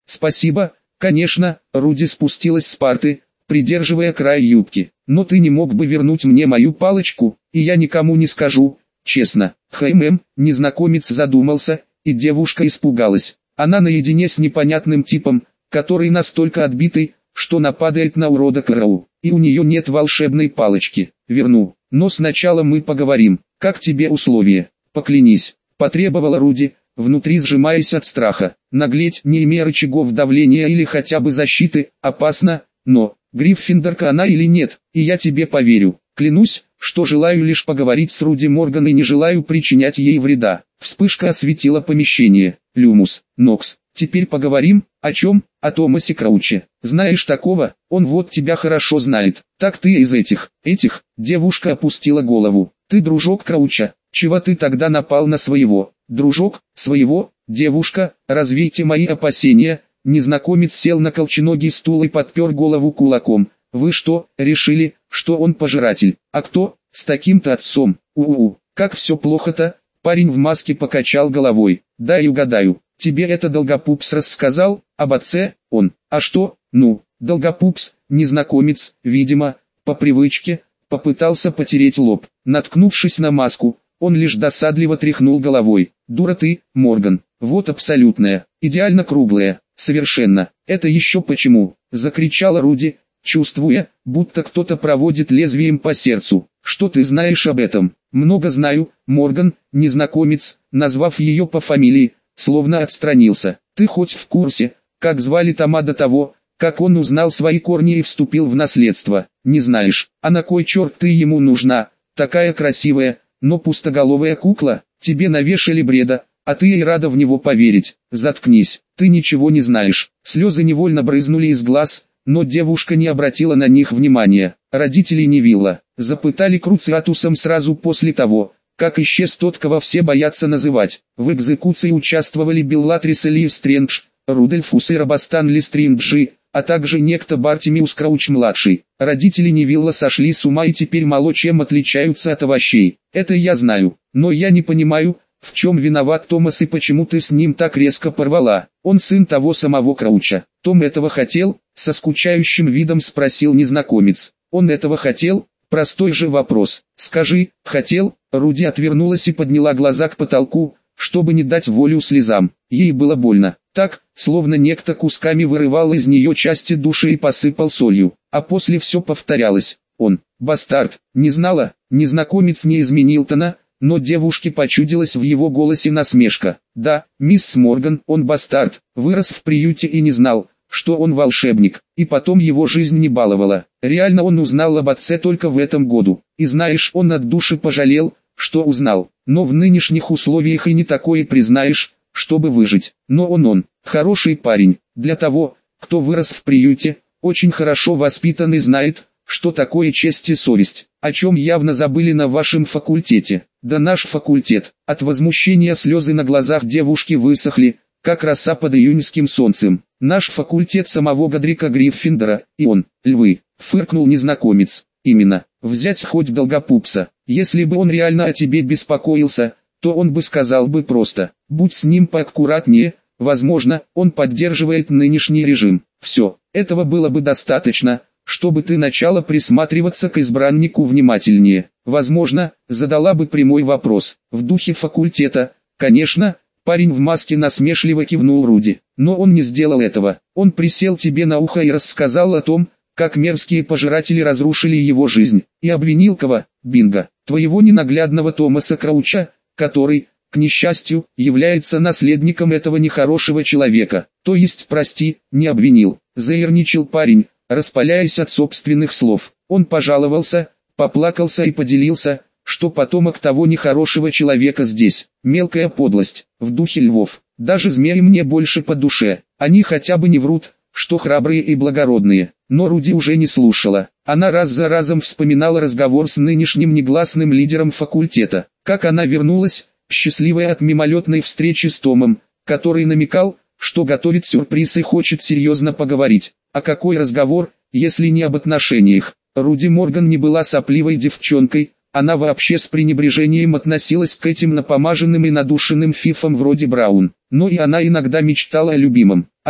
Спасибо, конечно, Руди спустилась с парты, придерживая край юбки. Но ты не мог бы вернуть мне мою палочку, и я никому не скажу, честно. Незнакомец задумался, и девушка испугалась. Она наедине с непонятным типом, который настолько отбитый, что нападает на урода Кэрроу. И у нее нет волшебной палочки. Верну, но сначала мы поговорим. Как тебе условия? Поклянись, потребовала Руди, внутри сжимаясь от страха. Наглеть, не имея рычагов давления или хотя бы защиты, опасно, но Гриффиндорка она или нет, и я тебе поверю. Клянусь, что желаю лишь поговорить с Руди Морган и не желаю причинять ей вреда. Вспышка осветила помещение. Люмус, Нокс, теперь поговорим, о чем? О Томасе Крауче. Знаешь такого? Он вот тебя хорошо знает. Так ты из этих. Девушка опустила голову. Ты дружок Крауча. Чего ты тогда напал на своего? Дружок, своего? Девушка, развейте мои опасения. Незнакомец сел на колченогий стул и подпер голову кулаком. Вы что, решили, что он пожиратель? А кто? С таким-то отцом. Как все плохо-то? Парень в маске покачал головой. Дай угадаю. Тебе это Долгопупс рассказал, об отце, он. А что? Ну, Долгопупс, незнакомец, видимо, по привычке, попытался потереть лоб. Наткнувшись на маску, он лишь досадливо тряхнул головой. Дура ты, Морган. Вот абсолютная, идеально круглая, совершенно. Это еще почему? Закричала Руди, чувствуя, будто кто-то проводит лезвием по сердцу. Что ты знаешь об этом? Много знаю, Морган, незнакомец, назвав ее по фамилии, словно отстранился. Ты хоть в курсе, как звали Тома до того, как он узнал свои корни и вступил в наследство? Не знаешь, а на кой черт ты ему нужна? Такая красивая, но пустоголовая кукла, тебе навешали бреда, а ты и рада в него поверить. Заткнись, ты ничего не знаешь. Слезы невольно брызнули из глаз, но девушка не обратила на них внимания. Родители Невилла запытали Круциатусом сразу после того, как исчез тот, кого все боятся называть. В экзекуции участвовали Беллатрис и Стрэндж, Рудольфус и Робостан Лестринджи, а также некто Бартимиус Крауч-младший. Родители Невилла сошли с ума и теперь мало чем отличаются от овощей. Это я знаю, но я не понимаю, в чем виноват Томас и почему ты с ним так резко порвала. Он сын того самого Крауча. Том этого хотел? Со скучающим видом спросил незнакомец. Он этого хотел? Простой же вопрос. Скажи, хотел? Руди отвернулась и подняла глаза к потолку, чтобы не дать волю слезам. Ей было больно. Так, словно некто кусками вырывал из нее части души и посыпал солью. А после все повторялось. Он, бастард, не знала, незнакомец не изменил тона, но девушке почудилась в его голосе насмешка. Да, мисс Морган, он бастард, вырос в приюте и не знал, что он волшебник, и потом его жизнь не баловала. Реально он узнал об отце только в этом году. И знаешь, он от души пожалел, что узнал. Но в нынешних условиях и не такое признаешь, чтобы выжить. Но он, хороший парень, для того, кто вырос в приюте, очень хорошо воспитан и знает, что такое честь и совесть, о чем явно забыли на вашем факультете. Да наш факультет. От возмущения слезы на глазах девушки высохли, как роса под июньским солнцем. Наш факультет самого Годрика Гриффиндора, и он, львы, фыркнул незнакомец. Именно, взять хоть Долгопупса. Если бы он реально о тебе беспокоился, то он бы сказал бы просто, будь с ним поаккуратнее, возможно, он поддерживает нынешний режим. Все, этого было бы достаточно, чтобы ты начала присматриваться к избраннику внимательнее. Возможно, задала бы прямой вопрос, в духе факультета, конечно. Парень в маске насмешливо кивнул Руди. Но он не сделал этого. Он присел тебе на ухо и рассказал о том, как мерзкие пожиратели разрушили его жизнь. И обвинил кого? Бинго. Твоего ненаглядного Томаса Крауча, который, к несчастью, является наследником этого нехорошего человека. То есть, прости, не обвинил. Заерничал парень, распаляясь от собственных слов. Он пожаловался, поплакался и поделился, что потомок того нехорошего человека здесь. Мелкая подлость, в духе львов. Даже змеи мне больше по душе. Они хотя бы не врут, что храбрые и благородные. Но Руди уже не слушала. Она раз за разом вспоминала разговор с нынешним негласным лидером факультета. Как она вернулась, счастливая от мимолетной встречи с Томом, который намекал, что готовит сюрприз и хочет серьезно поговорить. А какой разговор, если не об отношениях? Руди Морган не была сопливой девчонкой. Она вообще с пренебрежением относилась к этим напомаженным и надушенным фифам вроде Браун. Но и она иногда мечтала о любимом, о том,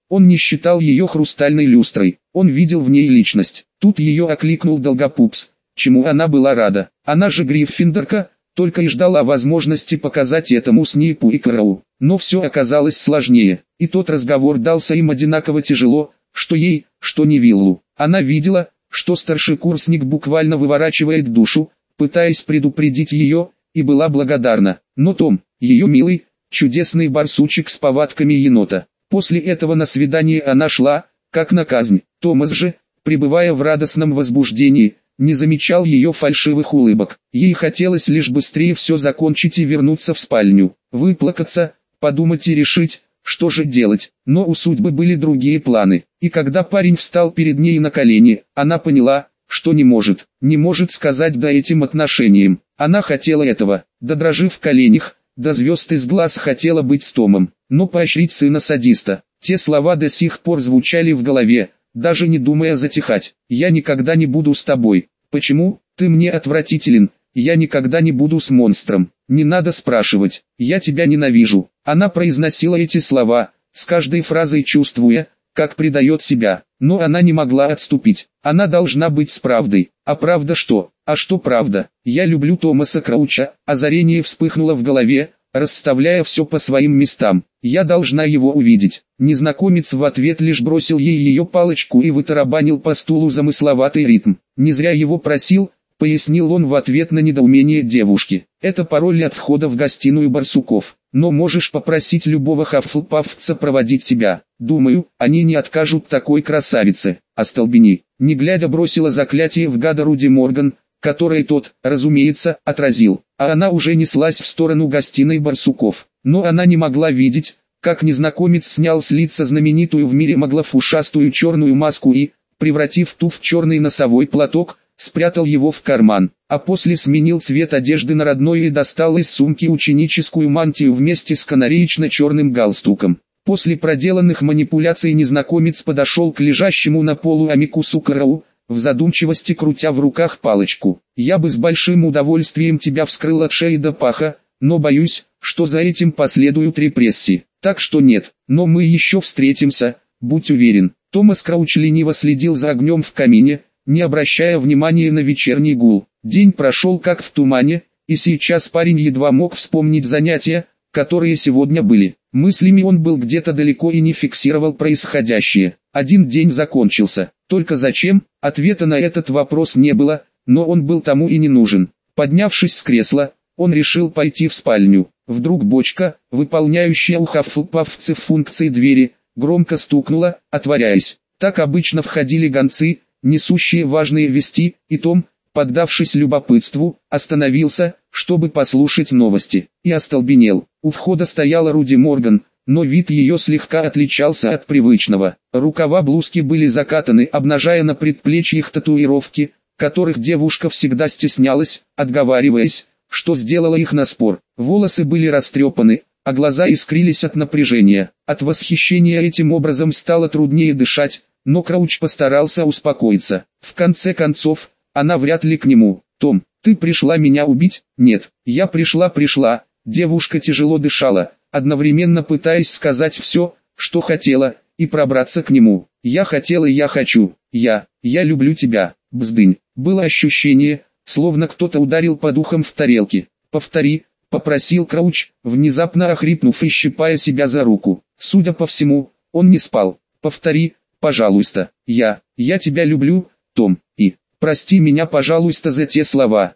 Он не считал ее хрустальной люстрой, он видел в ней личность. Тут ее окликнул Долгопупс, чему она была рада. Она же Гриффиндорка, только и ждала возможности показать этому Снейпу и Кэрроу. Но все оказалось сложнее, и тот разговор дался им одинаково тяжело, что ей, что Невиллу. Она видела, что старшекурсник буквально выворачивает душу, пытаясь предупредить ее, и была благодарна. Но Том, ее милый, чудесный барсучек с повадками енота. После этого на свидание она шла, как на казнь. Томас же, пребывая в радостном возбуждении, не замечал ее фальшивых улыбок. Ей хотелось лишь быстрее все закончить и вернуться в спальню, выплакаться, подумать и решить, что же делать. Но у судьбы были другие планы. И когда парень встал перед ней на колени, она поняла, что не может сказать «да» этим отношениям. Она хотела этого, до дрожи в коленях, до звезд из глаз хотела быть с Томом, но поощрить сына-садиста. Те слова до сих пор звучали в голове, даже не думая затихать. «Я никогда не буду с тобой. Почему? Ты мне отвратителен. Я никогда не буду с монстром. Не надо спрашивать. Я тебя ненавижу». Она произносила эти слова, с каждой фразой чувствуя, как предает себя. Но она не могла отступить. Она должна быть с правдой. А правда что? А что правда? «Я люблю Томаса Крауча». Озарение вспыхнуло в голове, расставляя все по своим местам. «Я должна его увидеть». Незнакомец в ответ лишь бросил ей ее палочку и вытарабанил по стулу замысловатый ритм. «Не зря его просил», — пояснил он в ответ на недоумение девушки. «Это пароль от входа в гостиную барсуков. Но можешь попросить любого хаффлпафца проводить тебя. Думаю, они не откажут такой красавице». «Остолбени». Не глядя бросила заклятие в гада Руди Морган, которое тот, разумеется, отразил. А она уже неслась в сторону гостиной барсуков. Но она не могла видеть, как незнакомец снял с лица знаменитую в мире маглофушастую черную маску и, превратив ту в черный носовой платок, спрятал его в карман, а после сменил цвет одежды на родной и достал из сумки ученическую мантию вместе с канареечно-черным галстуком. После проделанных манипуляций незнакомец подошел к лежащему на полу Амикусу Кэрроу, в задумчивости крутя в руках палочку. «Я бы с большим удовольствием тебя вскрыл от шеи до паха, но боюсь, что за этим последуют репрессии. Так что нет, но мы еще встретимся, будь уверен». Томас Крауч лениво следил за огнем в камине, не обращая внимания на вечерний гул. День прошел как в тумане, и сейчас парень едва мог вспомнить занятия, которые сегодня были. Мыслями он был где-то далеко и не фиксировал происходящее. Один день закончился. Только зачем? Ответа на этот вопрос не было, но он был тому и не нужен. Поднявшись с кресла, он решил пойти в спальню. Вдруг бочка, выполняющая у хаффлпафцев функции двери, громко стукнула, отворяясь. Так обычно входили гонцы, несущие важные вести, и Том, поддавшись любопытству, остановился, чтобы послушать новости, и остолбенел. У входа стояла Руди Морган, но вид ее слегка отличался от привычного. Рукава блузки были закатаны, обнажая на предплечьях татуировки, которых девушка всегда стеснялась, отговариваясь, что сделала их на спор. Волосы были растрепаны, а глаза искрились от напряжения. От восхищения этим образом стало труднее дышать, но Крауч постарался успокоиться. В конце концов, она вряд ли к нему. «Том, ты пришла меня убить?» «Нет, я пришла». Девушка тяжело дышала, одновременно пытаясь сказать все, что хотела, и пробраться к нему. «Я хотела, я хочу. Я люблю тебя». Бздынь. Было ощущение, словно кто-то ударил по духам в тарелке. «Повтори», — попросил Крауч, внезапно охрипнув и щипая себя за руку. Судя по всему, он не спал. «Повтори, пожалуйста. Я тебя люблю, Том, и прости меня, пожалуйста, за те слова.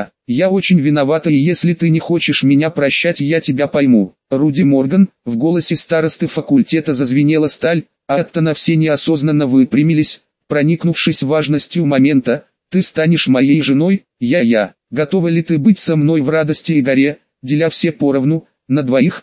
Я очень виновата, и если ты не хочешь меня прощать, я тебя пойму». Руди Морган, в голосе старосты факультета зазвенела сталь, а оттона все неосознанно выпрямились, проникнувшись важностью момента. «Ты станешь моей женой, готова ли ты быть со мной в радости и горе, деля все поровну, на двоих,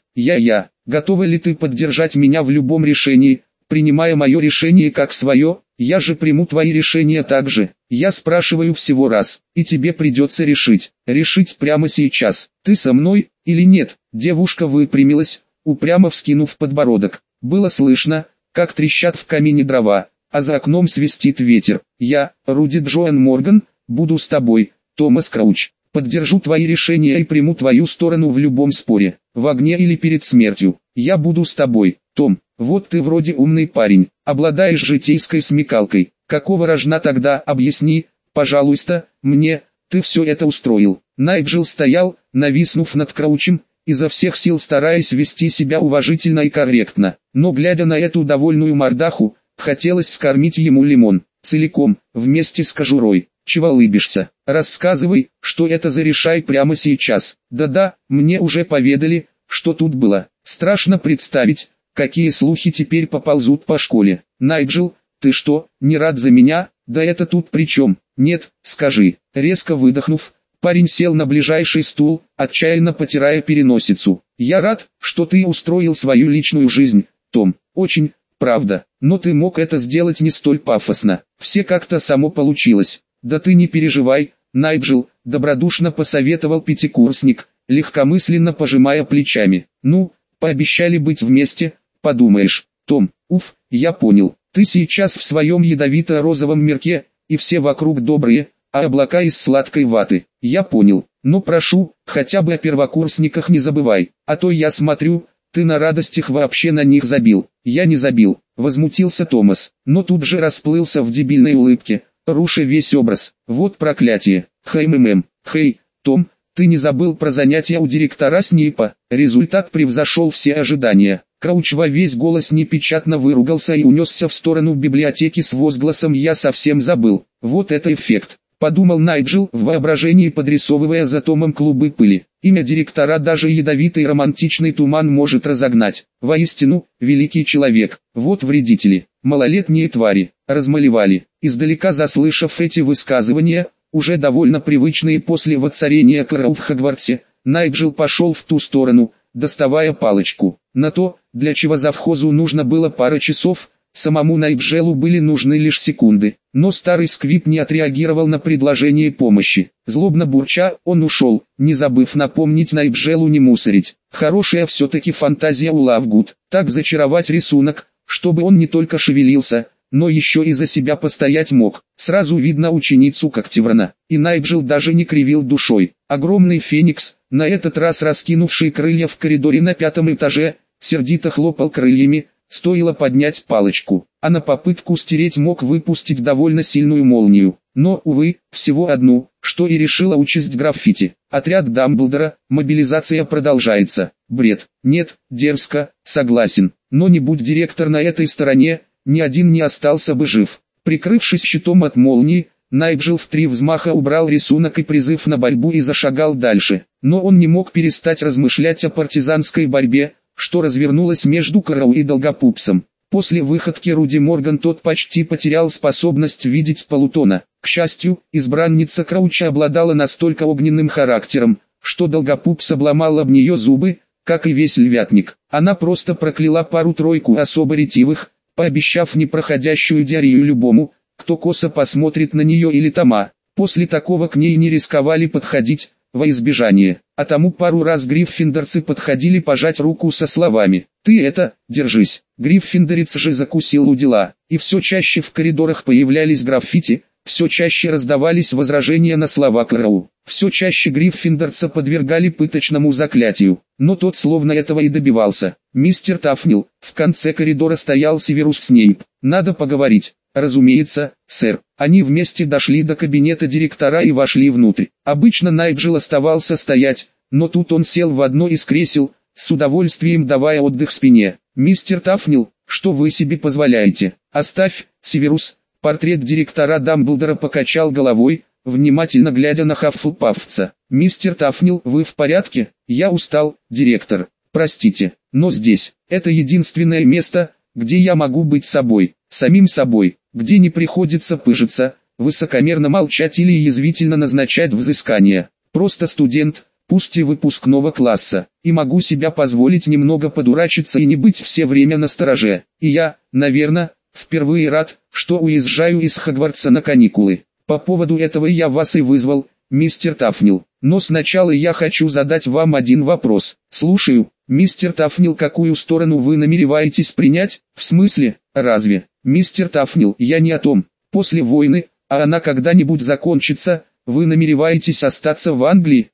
готова ли ты поддержать меня в любом решении, принимая мое решение как свое, я же приму твои решения также. Я спрашиваю всего раз, и тебе придется решить прямо сейчас, ты со мной или нет». Девушка выпрямилась, упрямо вскинув подбородок. Было слышно, как трещат в камине дрова, а за окном свистит ветер. «Я, Руди Джоан Морган, буду с тобой, Томас Крауч. Поддержу твои решения и приму твою сторону в любом споре, в огне или перед смертью. Я буду с тобой». Том, вот ты вроде умный парень, обладаешь житейской смекалкой. Какого рожна тогда, объясни, пожалуйста, мне, ты все это устроил. Найджел стоял, нависнув над Краучем, изо всех сил стараясь вести себя уважительно и корректно, но глядя на эту довольную мордаху, хотелось скормить ему лимон, целиком, вместе с кожурой. Чего улыбишься? Рассказывай, что это за решай прямо сейчас. Да-да, мне уже поведали, что тут было. Страшно представить, какие слухи теперь поползут по школе. Найджел, ты что, не рад за меня? Да это тут при чем? Нет, скажи. Резко выдохнув, парень сел на ближайший стул, отчаянно потирая переносицу. Я рад, что ты устроил свою личную жизнь, Том. Очень, правда. Но ты мог это сделать не столь пафосно. Все как-то само получилось. Да ты не переживай, Найджел, добродушно посоветовал пятикурсник, легкомысленно пожимая плечами. Ну, пообещали быть вместе, подумаешь. Том, уф, я понял. Ты сейчас в своем ядовито-розовом мирке, и все вокруг добрые, а облака из сладкой ваты. Я понял, но прошу, хотя бы о первокурсниках не забывай, а то я смотрю, ты на радостях вообще на них забил. Я не забил, возмутился Томас, но тут же расплылся в дебильной улыбке, руша весь образ. Вот проклятие. Хей, Том, ты не забыл про занятия у директора Снейпа? Результат превзошел все ожидания. Крауч во весь голос непечатно выругался и унесся в сторону библиотеки с возгласом «Я совсем забыл». Вот это эффект, подумал Найджел в воображении, подрисовывая за Томом клубы пыли. Имя директора даже ядовитый романтичный туман может разогнать. Воистину, великий человек. Вот вредители, малолетние твари, размалевали. Издалека заслышав эти высказывания, уже довольно привычные после воцарения Кроу в Хогвартсе, Найджел пошел в ту сторону, доставая палочку. На то, для чего завхозу нужно было пара часов, самому Найджелу были нужны лишь секунды. Но старый сквиб не отреагировал на предложение помощи. Злобно бурча, он ушел, не забыв напомнить Найджелу не мусорить. Хорошая все-таки фантазия у Лавгуд, так зачаровать рисунок, чтобы он не только шевелился, но еще и за себя постоять мог. Сразу видно ученицу Когтеврана, и Найджел даже не кривил душой. Огромный феникс, на этот раз раскинувший крылья в коридоре на 5-м этаже, сердито хлопал крыльями, стоило поднять палочку, а на попытку стереть мог выпустить довольно сильную молнию. Но, увы, всего одну, что и решила участь граффити. Отряд Дамблдора, мобилизация продолжается. Бред. Нет, дерзко, согласен, но не будь директор на этой стороне, ни один не остался бы жив. Прикрывшись щитом от молнии, Найджел в 3 взмаха убрал рисунок и призыв на борьбу и зашагал дальше. Но он не мог перестать размышлять о партизанской борьбе, что развернулась между Кроу и Долгопупсом. После выходки Руди Морган тот почти потерял способность видеть полутона. К счастью, избранница Крауча обладала настолько огненным характером, что Долгопупс обломал об нее зубы, как и весь львятник. Она просто прокляла пару-тройку особо ретивых, пообещав непроходящую диарею любому, кто косо посмотрит на нее или Тома. После такого к ней не рисковали подходить, во избежание. А тому пару раз гриффиндорцы подходили пожать руку со словами «Ты это, держись». Гриффиндорец же закусил у дела, и все чаще в коридорах появлялись граффити, все чаще раздавались возражения на слова Кроу, все чаще гриффиндорца подвергали пыточному заклятию, но тот словно этого и добивался. «Мистер Тафнил», в конце коридора стоял Северус Снейп. «Надо поговорить». «Разумеется, сэр». Они вместе дошли до кабинета директора и вошли внутрь. Обычно Найджел оставался стоять, но тут он сел в одно из кресел, с удовольствием давая отдых спине. «Мистер Тафнил, что вы себе позволяете?» «Оставь, Северус». Портрет директора Дамблдора покачал головой, внимательно глядя на Хаффлпафца. «Мистер Тафнил, вы в порядке?» «Я устал, директор. Простите, но здесь, это единственное место, где я могу быть собой, самим собой, где не приходится пыжиться, высокомерно молчать или язвительно назначать взыскания. Просто студент, пусть и выпускного класса, и могу себя позволить немного подурачиться и не быть все время настороже. И я, наверное, впервые рад, что уезжаю из Хогвартса на каникулы. По поводу этого я вас и вызвал, мистер Тафнил. Но сначала я хочу задать вам один вопрос. Слушаю, мистер Тафнил, какую сторону вы намереваетесь принять? В смысле, разве? Мистер Тафнил, я не о том. После войны, а она когда-нибудь закончится, вы намереваетесь остаться в Англии?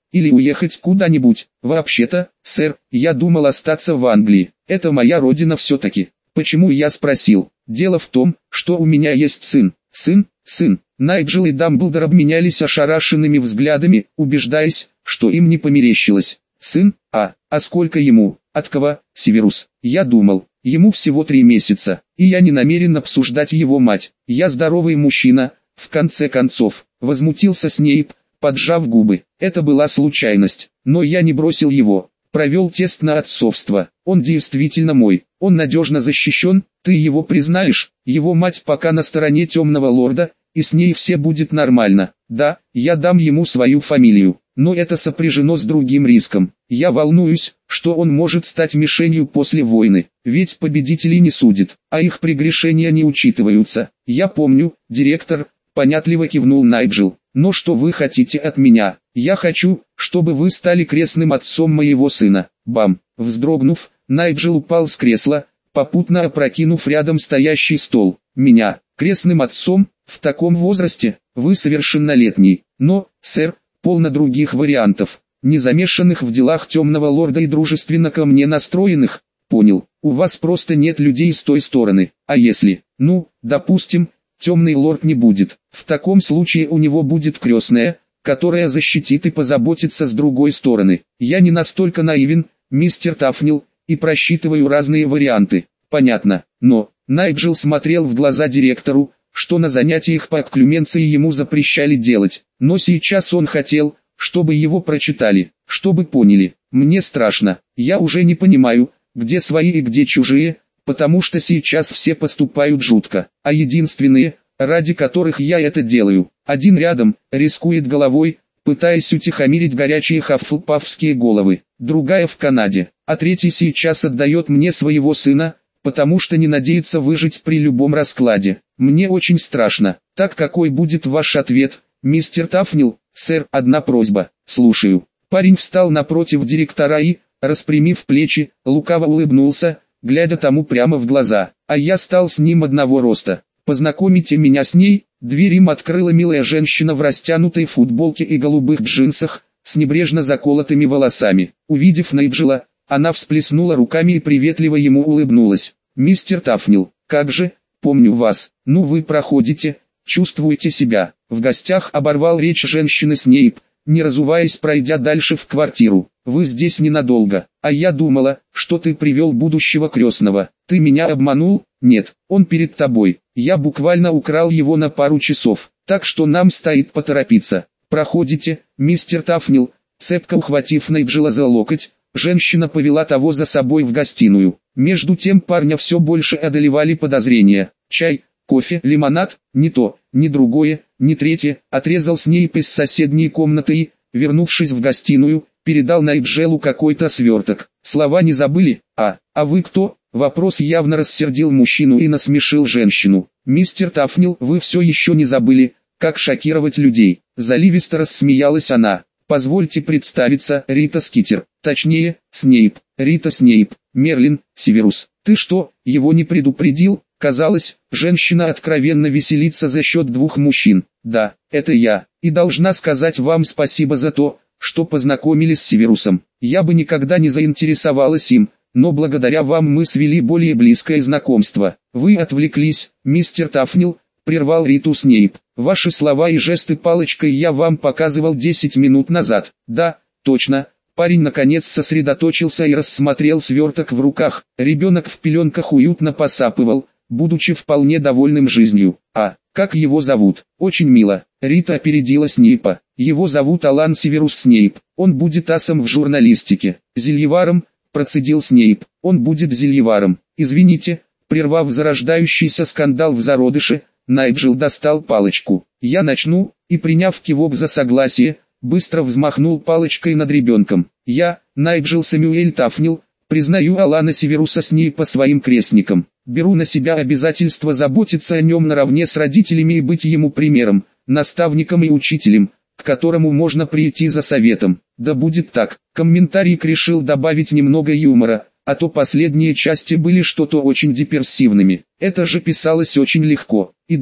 или уехать куда-нибудь. Вообще-то, сэр, я думал остаться в Англии. Это моя родина все-таки. Почему я спросил? Дело в том, что у меня есть сын. Сын. Найджел и Дамблдор обменялись ошарашенными взглядами, убеждаясь, что им не померещилось. Сын? А сколько ему? От кого? Северус. Я думал, ему всего 3 месяца, и я не намерен обсуждать его мать. Я здоровый мужчина, в конце концов. Возмутился Снейп, поджав губы. Это была случайность, но я не бросил его. Провел тест на отцовство. Он действительно мой. Он надежно защищен, ты его признаешь. Его мать пока на стороне темного лорда, и с ней все будет нормально. Да, я дам ему свою фамилию, но это сопряжено с другим риском. Я волнуюсь, что он может стать мишенью после войны, ведь победителей не судят, а их прегрешения не учитываются. Я помню, директор, понятливо кивнул Найджел. Но что вы хотите от меня? Я хочу, чтобы вы стали крестным отцом моего сына. Бам! Вздрогнув, Найджел упал с кресла, попутно опрокинув рядом стоящий стол. Меня, крестным отцом, в таком возрасте, вы совершеннолетний. Но, сэр, полно других вариантов, не замешанных в делах темного лорда и дружественно ко мне настроенных. Понял, у вас просто нет людей с той стороны. А если, допустим, темный лорд не будет, в таком случае у него будет крестная, которая защитит и позаботится с другой стороны. Я не настолько наивен, мистер Тафнил, и просчитываю разные варианты. Понятно, но Найджел смотрел в глаза директору, что на занятиях по окклюменции ему запрещали делать, но сейчас он хотел, чтобы его прочитали, чтобы поняли. Мне страшно, я уже не понимаю, где свои и где чужие, потому что сейчас все поступают жутко, а единственные, ради которых я это делаю, один рядом, рискует головой, пытаясь утихомирить горячие хаффлпафские головы, другая в Канаде, а третий сейчас отдает мне своего сына, потому что не надеется выжить при любом раскладе. Мне очень страшно. Так какой будет ваш ответ, мистер Тафнил? Сэр, одна просьба. Слушаю. Парень встал напротив директора и, распрямив плечи, лукаво улыбнулся, глядя тому прямо в глаза. А я стал с ним одного роста. Познакомите меня с ней. Дверь им открыла милая женщина в растянутой футболке и голубых джинсах, с небрежно заколотыми волосами. Увидев Найджела, она всплеснула руками и приветливо ему улыбнулась. «Мистер Тафнил, как же, помню вас. Вы проходите, чувствуете себя в гостях», оборвал речь женщины Снейп, не разуваясь, пройдя дальше в квартиру. «Вы здесь ненадолго, а я думала, что ты привел будущего крестного. Ты меня обманул? Нет, он перед тобой. Я буквально украл его на пару часов, так что нам стоит поторопиться. Проходите, мистер Тафнил». Цепко ухватив Найджела за локоть, женщина повела того за собой в гостиную. Между тем парня все больше одолевали подозрения. Чай, кофе, лимонад, ни то, ни другое, ни третье, отрезал Снейп из соседней комнаты и, вернувшись в гостиную, передал Найджелу какой-то сверток. Слова не забыли? А вы кто? Вопрос явно рассердил мужчину и насмешил женщину. Мистер Тафнил, вы все еще не забыли, как шокировать людей? Заливисто рассмеялась она. Позвольте представиться, Рита Скитер, точнее, Снейп, Рита Снейп, Мерлин, Северус. Ты что, его не предупредил? Казалось, женщина откровенно веселится за счет 2 мужчин. Да, это я, и должна сказать вам спасибо за то, что познакомили с Северусом. Я бы никогда не заинтересовалась им, но благодаря вам мы свели более близкое знакомство. Вы отвлеклись, мистер Тафнил, прервал Риту Снейп. Ваши слова и жесты палочкой я вам показывал 10 минут назад. Да, точно. Парень наконец сосредоточился и рассмотрел сверток в руках. Ребенок в пеленках уютно посапывал, будучи вполне довольным жизнью. А как его зовут? Очень мило. Рита опередила Снейпа. Его зовут Алан Северус Снейп. Он будет асом в журналистике. Зельеваром, процедил Снейп. Он будет зельеваром. Извините, прервав зарождающийся скандал в зародыше, Найджел достал палочку. «Я начну», и приняв кивок за согласие, быстро взмахнул палочкой над ребенком. «Я, Найджел Сэмюэль Тафнил, признаю Алана Северуса Снейпа своим крестником. Беру на себя обязательство заботиться о нем наравне с родителями и быть ему примером, наставником и учителем, к которому можно прийти за советом. Да будет так». Комментарий решил добавить немного юмора, а то последние части были что-то очень депрессивными. Это же писалось очень легко. И да,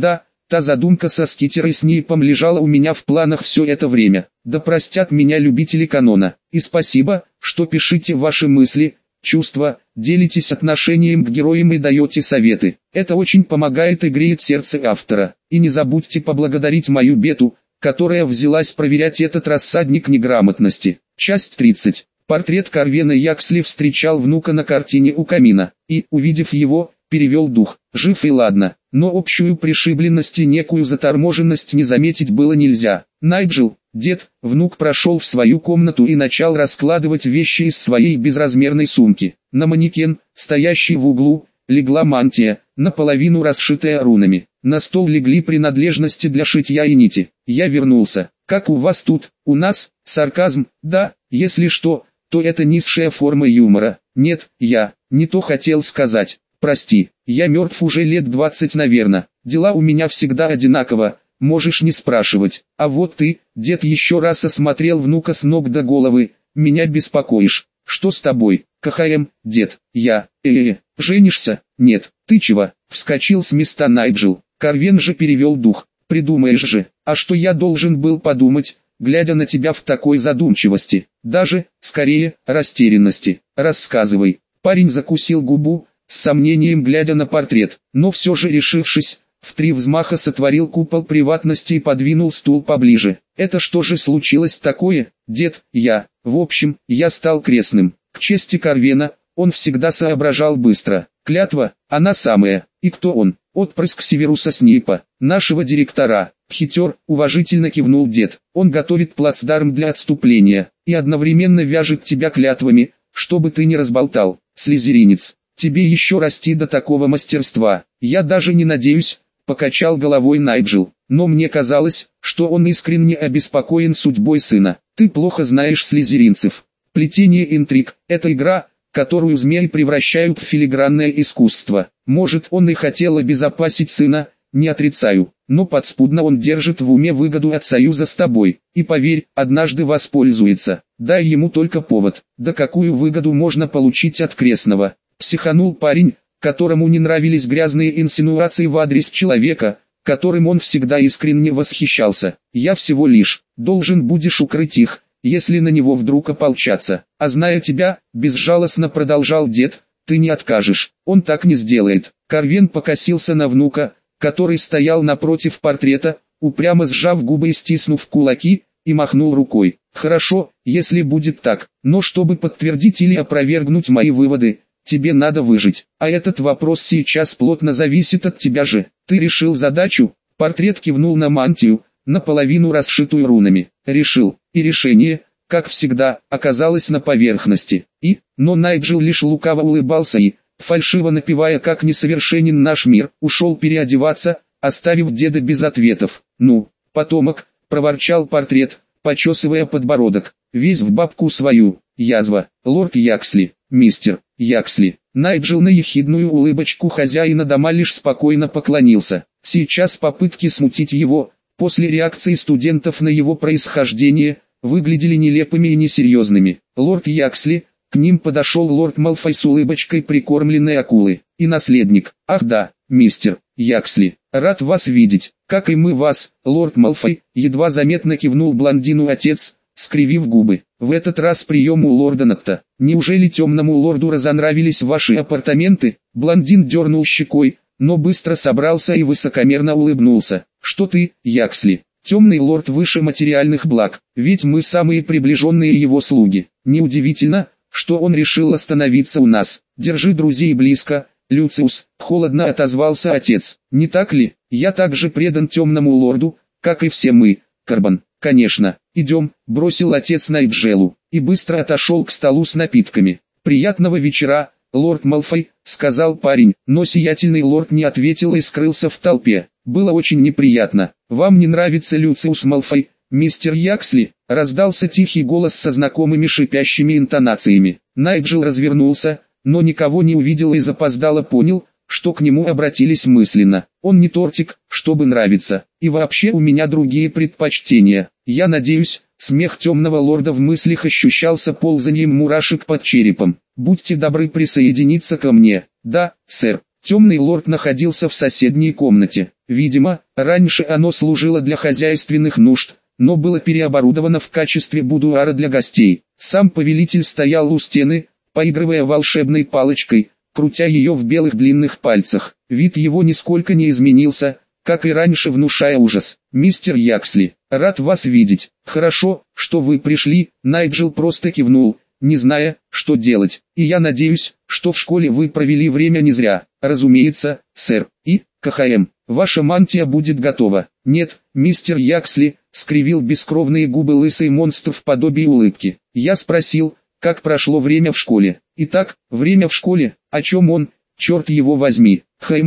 Та задумка со Скитерой Снейпом лежала у меня в планах все это время. Да простят меня любители канона. И спасибо, что пишите ваши мысли, чувства, делитесь отношением к героям и даете советы. Это очень помогает и греет сердце автора. И не забудьте поблагодарить мою бету, которая взялась проверять этот рассадник неграмотности. Часть 30. Портрет Карвена Яксли встречал внука на картине у камина, и, увидев его, перевел дух. Жив и ладно, но общую пришибленность и некую заторможенность не заметить было нельзя. Найджел, дед, внук прошел в свою комнату и начал раскладывать вещи из своей безразмерной сумки. На манекен, стоящий в углу, легла мантия, наполовину расшитая рунами. На стол легли принадлежности для шитья и нити. Я вернулся. Как у вас тут? У нас? Сарказм? Да, если что, то это низшая форма юмора. Нет, я не то хотел сказать. Прости, я мертв уже лет 20, наверное. Дела у меня всегда одинаково, можешь не спрашивать. А вот ты, дед, еще раз осмотрел внука с ног до головы. Меня беспокоишь. Что с тобой? КХМ, дед. Я. Женишься? Нет. Ты чего? Вскочил с места Найджел. Карвен же перевел дух. Придумаешь же. А что я должен был подумать, глядя на тебя в такой задумчивости? Даже, скорее, растерянности. Рассказывай. Парень закусил губу, с сомнением глядя на портрет, но все же решившись, в 3 взмаха сотворил купол приватности и подвинул стул поближе. Это что же случилось такое, дед? В общем, я стал крестным. К чести Карвена, он всегда соображал быстро. Клятва, она самая. И кто он? Отпрыск Северуса Снейпа, нашего директора. Хитер, уважительно кивнул дед. Он готовит плацдарм для отступления, и одновременно вяжет тебя клятвами, чтобы ты не разболтал, слизеринец. Тебе еще расти до такого мастерства. Я даже не надеюсь, покачал головой Найджел. Но мне казалось, что он искренне обеспокоен судьбой сына. Ты плохо знаешь слизеринцев. Плетение интриг – это игра, которую змеи превращают в филигранное искусство. Может, он и хотел обезопасить сына, не отрицаю, но подспудно он держит в уме выгоду от союза с тобой. И поверь, однажды воспользуется. Дай ему только повод. Да какую выгоду можно получить от крестного? Психанул парень, которому не нравились грязные инсинуации в адрес человека, которым он всегда искренне восхищался. Я всего лишь должен будешь укрыть их, если на него вдруг ополчатся. А зная тебя, безжалостно продолжал дед, ты не откажешь. Он так не сделает. Карвен покосился на внука, который стоял напротив портрета, упрямо сжав губы и стиснув кулаки, и махнул рукой. Хорошо, если будет так, но чтобы подтвердить или опровергнуть мои выводы, тебе надо выжить, а этот вопрос сейчас плотно зависит от тебя же. Ты решил задачу? Портрет кивнул на мантию, наполовину расшитую рунами. Решил, и решение, как всегда, оказалось на поверхности. Но Найджел лишь лукаво улыбался и, фальшиво напевая, как несовершенен наш мир, ушел переодеваться, оставив деда без ответов. Ну, потомок, проворчал портрет, почесывая подбородок, весь в бабку свою. Язва, лорд Яксли, мистер Яксли. Найджел на ехидную улыбочку хозяина дома лишь спокойно поклонился. Сейчас попытки смутить его, после реакции студентов на его происхождение, выглядели нелепыми и несерьезными. Лорд Яксли, к ним подошел лорд Малфой с улыбочкой прикормленной акулы. И наследник. Ах да, мистер Яксли, рад вас видеть, как и мы вас, лорд Малфой, едва заметно кивнул блондину отец, скривив губы. В этот раз прием у лорда Натта. Неужели темному лорду разонравились ваши апартаменты? Блондин дернул щекой, но быстро собрался и высокомерно улыбнулся. Что ты, Яксли? Темный лорд выше материальных благ, ведь мы самые приближенные его слуги. Неудивительно, что он решил остановиться у нас. Держи друзей близко, Люциус, холодно отозвался отец. Не так ли? Я также предан темному лорду, как и все мы, Карбон. Конечно, идем, бросил отец Найджелу, и быстро отошел к столу с напитками. Приятного вечера, лорд Малфой, сказал парень, но сиятельный лорд не ответил и скрылся в толпе. Было очень неприятно. Вам не нравится Люциус Малфой, мистер Яксли? Раздался тихий голос со знакомыми шипящими интонациями. Найджел развернулся, но никого не увидел и запоздало понял, что к нему обратились мысленно. Он не тортик, чтобы нравиться. И вообще у меня другие предпочтения. Я надеюсь, смех темного лорда в мыслях ощущался ползанием мурашек под черепом. Будьте добры присоединиться ко мне. Да, сэр. Темный лорд находился в соседней комнате. Видимо, раньше оно служило для хозяйственных нужд, но было переоборудовано в качестве будуара для гостей. Сам повелитель стоял у стены, поигрывая волшебной палочкой, крутя ее в белых длинных пальцах. Вид его нисколько не изменился, как и раньше, внушая ужас. «Мистер Яксли, рад вас видеть. Хорошо, что вы пришли», — Найджел просто кивнул, не зная, что делать. «И я надеюсь, что в школе вы провели время не зря». «Разумеется, сэр. И, КХМ, ваша мантия будет готова». «Нет, мистер Яксли», — скривил бескровные губы лысый монстр в подобии улыбки. «Я спросил, как прошло время в школе». «Итак, время в школе, о чем он, черт его возьми?»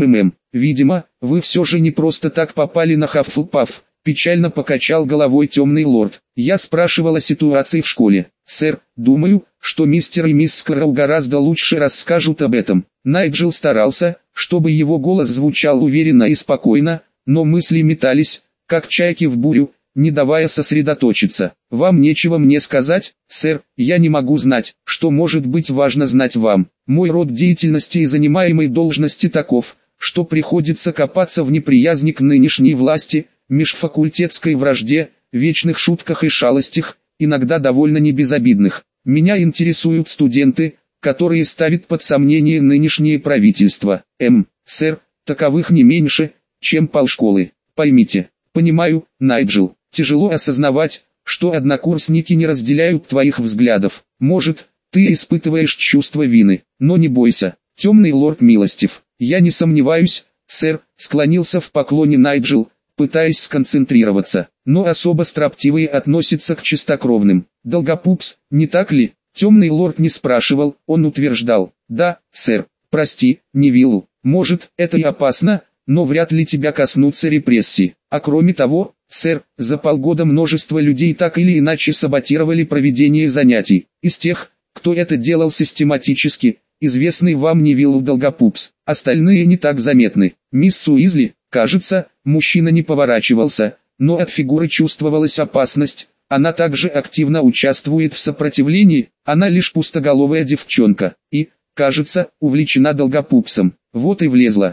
«Видимо, вы все же не просто так попали на Хаффлпаф», — печально покачал головой темный лорд. «Я спрашивал о ситуации в школе. Сэр, думаю, что мистер и мисс Скарроу гораздо лучше расскажут об этом». Найджел старался, чтобы его голос звучал уверенно и спокойно, но мысли метались, как чайки в бурю, не давая сосредоточиться. «Вам нечего мне сказать, сэр, я не могу знать, что может быть важно знать вам. Мой род деятельности и занимаемой должности таков, что приходится копаться в неприязни к нынешней власти, межфакультетской вражде, вечных шутках и шалостях, иногда довольно небезобидных. Меня интересуют студенты, которые ставят под сомнение нынешнее правительство. Сэр, таковых не меньше, чем полшколы. Поймите». «Понимаю, Найджел, тяжело осознавать, что однокурсники не разделяют твоих взглядов. Может, ты испытываешь чувство вины, но не бойся, темный лорд милостив». «Я не сомневаюсь, сэр», — склонился в поклоне Найджел, пытаясь сконцентрироваться, «но особо строптивые относятся к чистокровным». «Долгопупс, не так ли?» Темный лорд не спрашивал, он утверждал. «Да, сэр. Прости, Невилл, может, это и опасно, но вряд ли тебя коснутся репрессии. А кроме того, сэр, за полгода множество людей так или иначе саботировали проведение занятий. Из тех, кто это делал систематически, известный вам Невилл Долгопупс, остальные не так заметны. Мисс Уизли, кажется, мужчина не поворачивался, но от фигуры чувствовалась опасность. Она также активно участвует в сопротивлении, она лишь пустоголовая девчонка, и, кажется, увлечена Долгопупсом. Вот и влезла.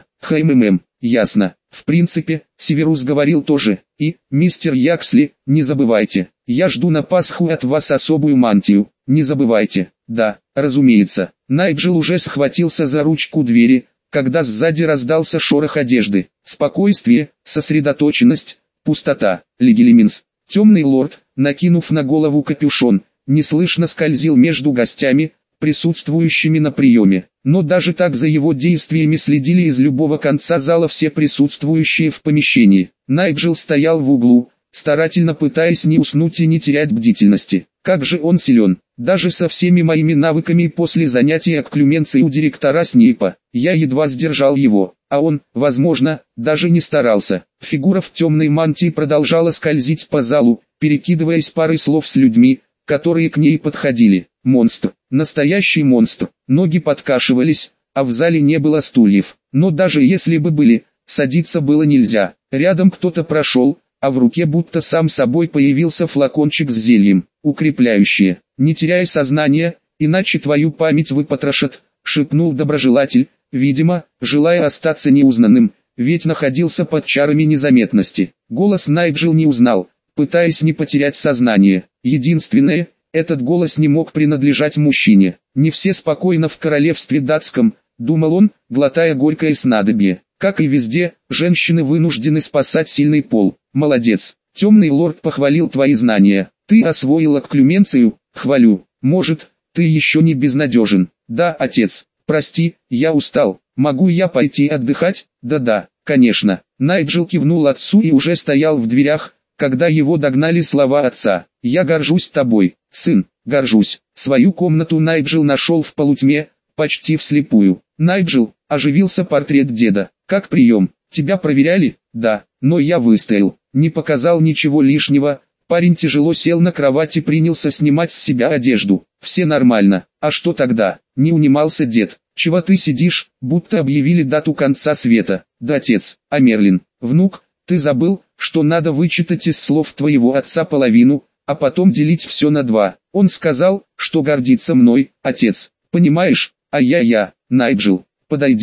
Ясно. В принципе, Северус говорил тоже. И, мистер Яксли, не забывайте, я жду на Пасху от вас особую мантию. Не забывайте. Да, разумеется. Найджел уже схватился за ручку двери, когда сзади раздался шорох одежды. Спокойствие, сосредоточенность, пустота. Легилиминс. Темный лорд, накинув на голову капюшон, неслышно скользил между гостями, присутствующими на приеме. Но даже так за его действиями следили из любого конца зала все присутствующие в помещении. Найджел стоял в углу, старательно пытаясь не уснуть и не терять бдительности. Как же он силен, даже со всеми моими навыками после занятий окклюменции у директора Снейпа. Я едва сдержал его, а он, возможно, даже не старался. Фигура в темной мантии продолжала скользить по залу, перекидываясь парой слов с людьми, которые к ней подходили. Монстр, настоящий монстр. Ноги подкашивались, а в зале не было стульев. Но даже если бы были, садиться было нельзя. Рядом кто-то прошел, а в руке будто сам собой появился флакончик с зельем, укрепляющее. «Не теряй сознание, иначе твою память выпотрошат», — шепнул доброжелатель, видимо, желая остаться неузнанным, ведь находился под чарами незаметности. Голос Найджел не узнал, пытаясь не потерять сознание. Единственное, этот голос не мог принадлежать мужчине. «Не все спокойно в королевстве датском», — думал он, глотая горькое снадобье. «Как и везде, женщины вынуждены спасать сильный пол». «Молодец, темный лорд похвалил твои знания. Ты освоил окклюменцию, хвалю. Может, ты еще не безнадежен». «Да, отец. Прости, я устал. Могу я пойти отдыхать?» «Да-да, конечно». Найджел кивнул отцу и уже стоял в дверях, когда его догнали слова отца. «Я горжусь тобой, сын, горжусь». Свою комнату Найджел нашел в полутьме, почти вслепую. «Найджел», — оживился портрет деда. «Как прием? Тебя проверяли?» «Да, но я выстоял, не показал ничего лишнего». Парень тяжело сел на кровать и принялся снимать с себя одежду. «Все нормально. А что тогда?» — не унимался дед. «Чего ты сидишь, будто объявили дату конца света?» «Да, отец. А Мерлин, внук, ты забыл, что надо вычитать из слов твоего отца половину, а потом делить все на два. Он сказал, что гордится мной, отец. Понимаешь? А я, Найджел, подойди».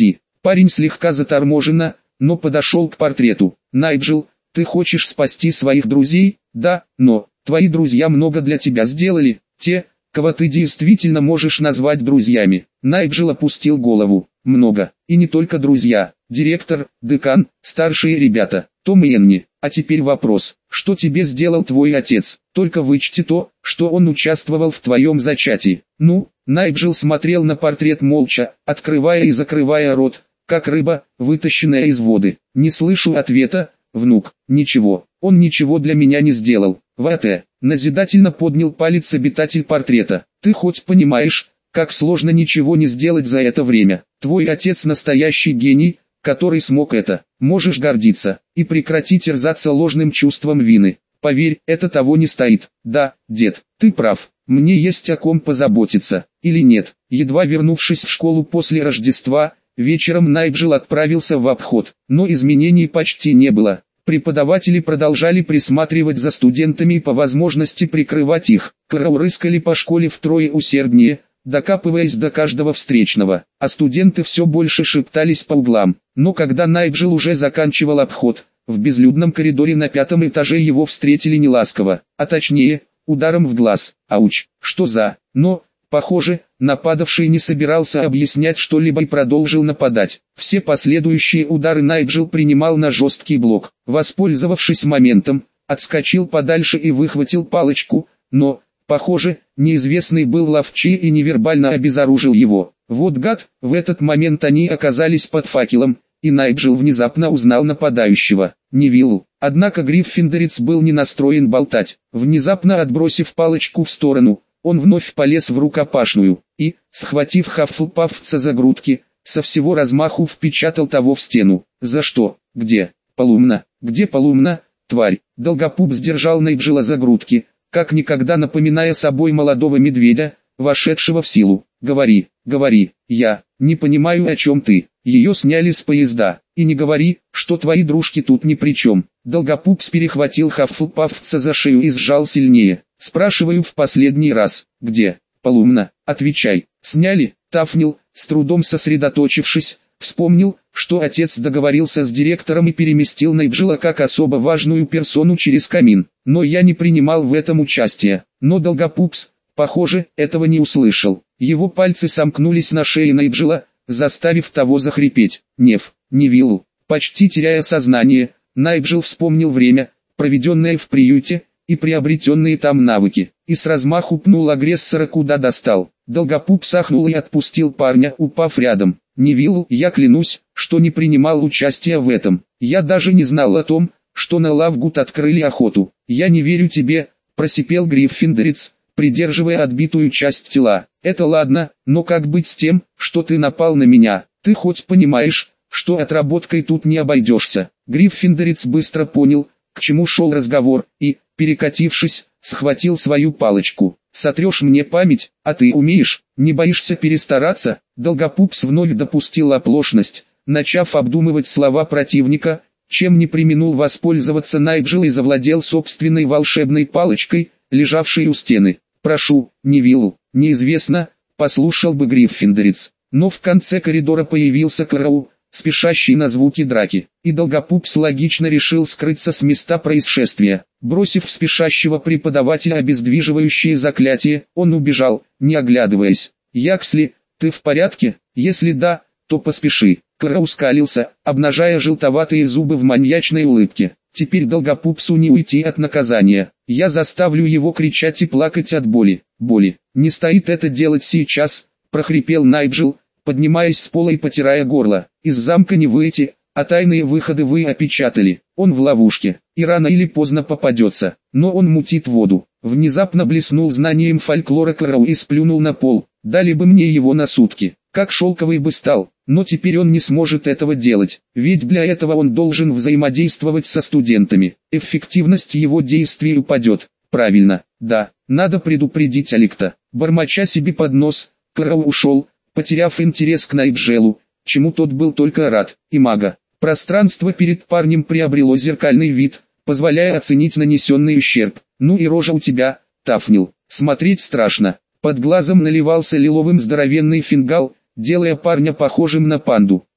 Парень слегка заторможенно, но подошел к портрету. Найджел, ты хочешь спасти своих друзей? Да, но твои друзья много для тебя сделали, те, кого ты действительно можешь назвать друзьями. Найджел опустил голову. Много. И не только друзья. Директор, декан, старшие ребята, Том и Энни. А теперь вопрос, что тебе сделал твой отец? Только вычти то, что он участвовал в твоем зачатии. Ну, Найджел смотрел на портрет молча, открывая и закрывая рот, как рыба, вытащенная из воды. Не слышу ответа, внук. Ничего, он ничего для меня не сделал. В.А.Т. Назидательно поднял палец обитатель портрета. Ты хоть понимаешь, как сложно ничего не сделать за это время? Твой отец настоящий гений, который смог это. Можешь гордиться и прекрати терзаться ложным чувством вины. Поверь, это того не стоит. Да, дед, ты прав. Мне есть о ком позаботиться. Или нет? Едва вернувшись в школу после Рождества, вечером Найджел отправился в обход, но изменений почти не было. Преподаватели продолжали присматривать за студентами и по возможности прикрывать их. Рыскали по школе втрое усерднее, докапываясь до каждого встречного, а студенты все больше шептались по углам. Но когда Найджел уже заканчивал обход, в безлюдном коридоре на 5-м этаже его встретили неласково, а точнее, ударом в глаз. Ауч, что за... Но, похоже, нападавший не собирался объяснять что-либо и продолжил нападать. Все последующие удары Найджел принимал на жесткий блок. Воспользовавшись моментом, отскочил подальше и выхватил палочку, но, похоже, неизвестный был ловчее и невербально обезоружил его. Вот гад, в этот момент они оказались под факелом, и Найджел внезапно узнал нападающего, Невиллу. Однако Гриффиндорец был не настроен болтать. Внезапно отбросив палочку в сторону, он вновь полез в рукопашную, и, схватив Хаффлпафца за грудки, со всего размаху впечатал того в стену. За что? Где? Полумна? Где Полумна? Тварь! Долгопуп сдержал Найджела за грудки, как никогда напоминая собой молодого медведя, вошедшего в силу. Говори, говори, я не понимаю, о чем ты. Ее сняли с поезда, и не говори, что твои дружки тут ни при чем. Долгопупс перехватил Хаффлпафца за шею и сжал сильнее. Спрашиваю в последний раз, где? Полумна, отвечай. Сняли? Тафнил, с трудом сосредоточившись, вспомнил, что отец договорился с директором и переместил Найджела как особо важную персону через камин. Но я не принимал в этом участия. Но Долгопупс, похоже, этого не услышал. Его пальцы сомкнулись на шее Найджела, заставив того захрипеть. Невиллу. Почти теряя сознание, Найджел вспомнил время, проведенное в приюте, и приобретенные там навыки, и с размаху пнул агрессора куда достал. Долгопуп сахнул и отпустил парня, упав рядом. Невиллу, я клянусь, что не принимал участия в этом. Я даже не знал о том, что на Лавгуд открыли охоту. Я не верю тебе, просипел Гриффиндорец, придерживая отбитую часть тела. Это ладно, но как быть с тем, что ты напал на меня? Ты хоть понимаешь, что отработкой тут не обойдешься? Гриффиндорец быстро понял, к чему шел разговор, и, перекатившись, схватил свою палочку. Сотрешь мне память, а ты умеешь, не боишься перестараться? Долгопупс вновь допустил оплошность, начав обдумывать слова противника, чем не преминул воспользоваться Найджел и завладел собственной волшебной палочкой, лежавшей у стены. Прошу, Невиллу, неизвестно, послушал бы Гриффиндорец. Но в конце коридора появился Кроу, спешащий на звуки драки, и Долгопупс логично решил скрыться с места происшествия. Бросив спешащего преподавателя обездвиживающее заклятие, он убежал, не оглядываясь. «Яксли, ты в порядке? Если да, то поспеши». Кроу скалился, обнажая желтоватые зубы в маньячной улыбке. «Теперь Долгопупсу не уйти от наказания. Я заставлю его кричать и плакать от боли. Боли. Не стоит это делать сейчас», — прохрипел Найджел, поднимаясь с пола и потирая горло. «Из замка не выйти, а тайные выходы вы опечатали. Он в ловушке, и рано или поздно попадется, но он мутит воду». Внезапно блеснул знанием фольклора Кроу и сплюнул на пол. «Дали бы мне его на сутки, как шелковый бы стал, но теперь он не сможет этого делать, ведь для этого он должен взаимодействовать со студентами. Эффективность его действий упадет». «Правильно, да, надо предупредить Аликта». Бормоча себе под нос, Кроу ушел, потеряв интерес к Найджелу, чему тот был только рад, и мага. Пространство перед парнем приобрело зеркальный вид, позволяя оценить нанесенный ущерб. «Ну и рожа у тебя, Тафнил, смотреть страшно». Под глазом наливался лиловым здоровенный фингал, делая парня похожим на панду.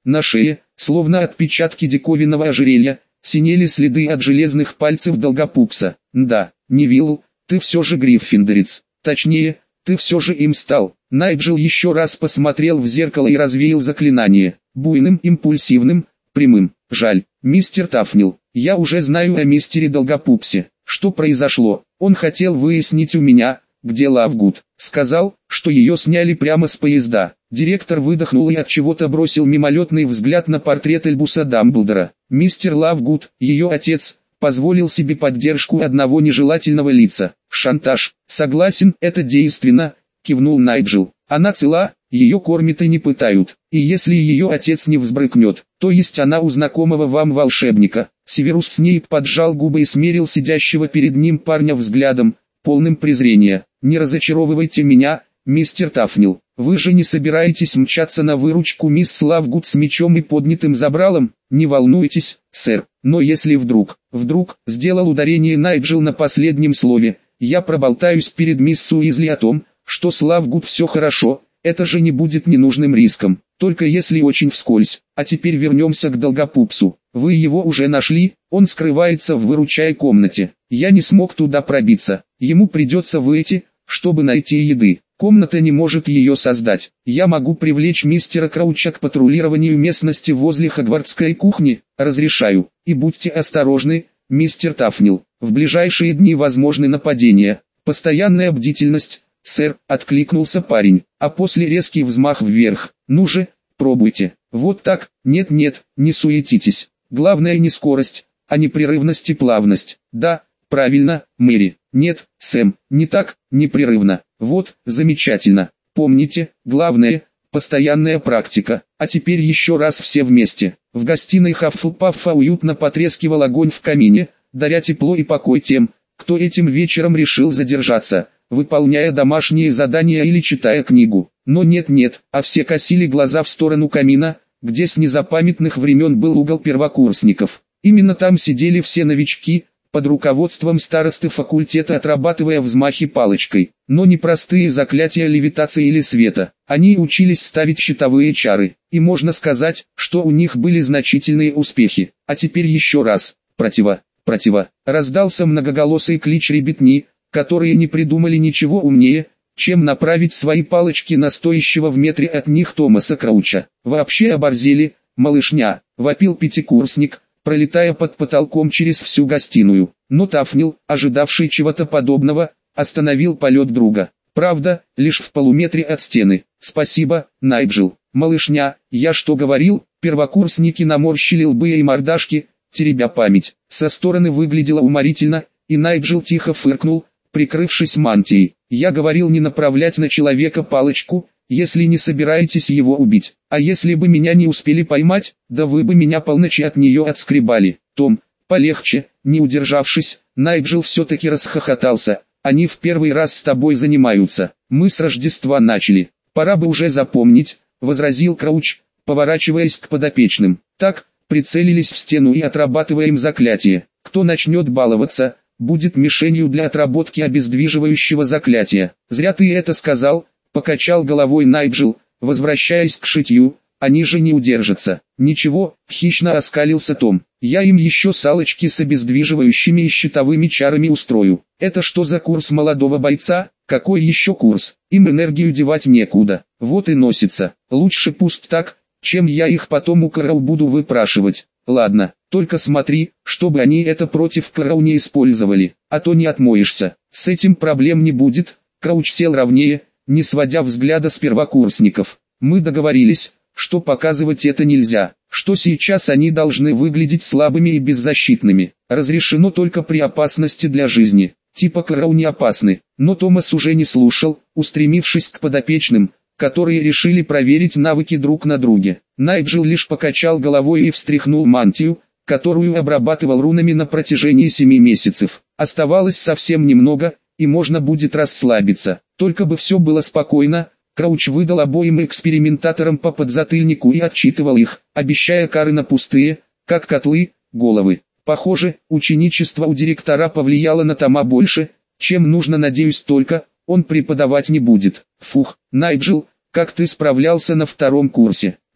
На шее, словно отпечатки диковинного ожерелья, синели следы от железных пальцев Долгопупса. Да, Невилл, ты все же гриффиндорец. Точнее, ты все же им стал. Найджел еще раз посмотрел в зеркало и развеял заклинание. Буйным, импульсивным, прямым. Жаль, мистер Тафнил, я уже знаю о мистере Долгопупсе. Что произошло? Он хотел выяснить у меня, где Лавгуд. Сказал, что ее сняли прямо с поезда. Директор выдохнул и от чего-то бросил мимолетный взгляд на портрет Альбуса Дамблдора. Мистер Лавгуд, ее отец, позволил себе поддержку одного нежелательного лица. Шантаж. Согласен, это действенно, кивнул Найджел. Она цела, ее кормят и не пытают. И если ее отец не взбрыкнет, то есть она у знакомого вам волшебника. Северус Снейп поджал губы и смерил сидящего перед ним парня взглядом, полным презрения. Не разочаровывайте меня, мистер Тафнил. Вы же не собираетесь мчаться на выручку мисс Лавгуд с мечом и поднятым забралом? Не волнуйтесь, сэр. Но если вдруг, сделал ударение Найджел на последнем слове, я проболтаюсь перед мисс Уизли о том, что с Лавгуд все хорошо, это же не будет ненужным риском, только если очень вскользь. А теперь вернемся к Долгопупсу. Вы его уже нашли, он скрывается в выручай комнате. Я не смог туда пробиться, ему придется выйти, чтобы найти еды. Комната не может ее создать. Я могу привлечь мистера Крауча к патрулированию местности возле Хогвартской кухни, разрешаю. И будьте осторожны, мистер Тафнил, в ближайшие дни возможны нападения. Постоянная бдительность, сэр, откликнулся парень, а после резкий взмах вверх. Ну же, пробуйте. Вот так, нет-нет, не суетитесь. Главное не скорость, а непрерывность и плавность. Да, правильно, Мэри. Нет, Сэм, не так, непрерывно. Вот, замечательно. Помните, главное, постоянная практика. А теперь еще раз все вместе. В гостиной Хаффлпаффа уютно потрескивал огонь в камине, даря тепло и покой тем, кто этим вечером решил задержаться, выполняя домашние задания или читая книгу. Но нет-нет, а все косили глаза в сторону камина, где с незапамятных времен был угол первокурсников. Именно там сидели все новички, под руководством старосты факультета отрабатывая взмахи палочкой. Но не простые заклятия левитации или света. Они учились ставить щитовые чары. И можно сказать, что у них были значительные успехи. А теперь еще раз. Противо. Раздался многоголосый клич ребятни, которые не придумали ничего умнее, чем направить свои палочки на стоящего в метре от них Томаса Крауча. Вообще оборзели, малышня, вопил пятикурсник, пролетая под потолком через всю гостиную. Но Тафнил, ожидавший чего-то подобного, остановил полет друга. Правда, лишь в полуметре от стены. Спасибо, Найджел. Малышня, я что говорил? Первокурсники наморщили лбы и мордашки, теребя память. Со стороны выглядело уморительно, и Найджел тихо фыркнул, прикрывшись мантией. Я говорил не направлять на человека палочку, если не собираетесь его убить. А если бы меня не успели поймать, да вы бы меня полночи от нее отскребали. Том, полегче, не удержавшись, Найджел все-таки расхохотался. Они в первый раз с тобой занимаются. Мы с Рождества начали. Пора бы уже запомнить, возразил Крауч, поворачиваясь к подопечным. Так, прицелились в стену и отрабатываем заклятие. Кто начнет баловаться, будет мишенью для отработки обездвиживающего заклятия. Зря ты это сказал, покачал головой Найджел, возвращаясь к шитью, они же не удержатся. Ничего, хищно оскалился Том, я им еще салочки с обездвиживающими и щитовыми чарами устрою. Это что за курс молодого бойца? Какой еще курс? Им энергию девать некуда, вот и носится. Лучше пусть так, чем я их потом у Кэрроу буду выпрашивать. Ладно, только смотри, чтобы они это против Кэрроу не использовали, а то не отмоешься. С этим проблем не будет. Крауч сел ровнее, не сводя взгляда с первокурсников. Мы договорились, что показывать это нельзя, что сейчас они должны выглядеть слабыми и беззащитными. Разрешено только при опасности для жизни. Типа Кэрроу не опасны, но Томас уже не слушал, устремившись к подопечным, которые решили проверить навыки друг на друге. Найджел лишь покачал головой и встряхнул мантию, которую обрабатывал рунами на протяжении 7 месяцев. Оставалось совсем немного, и можно будет расслабиться. Только бы все было спокойно. Крауч выдал обоим экспериментаторам по подзатыльнику и отчитывал их, обещая кары на пустые, как котлы, головы. Похоже, ученичество у директора повлияло на Тома больше, чем нужно, надеюсь, только он преподавать не будет. Фух, Найджел, как ты справлялся на 2-м курсе?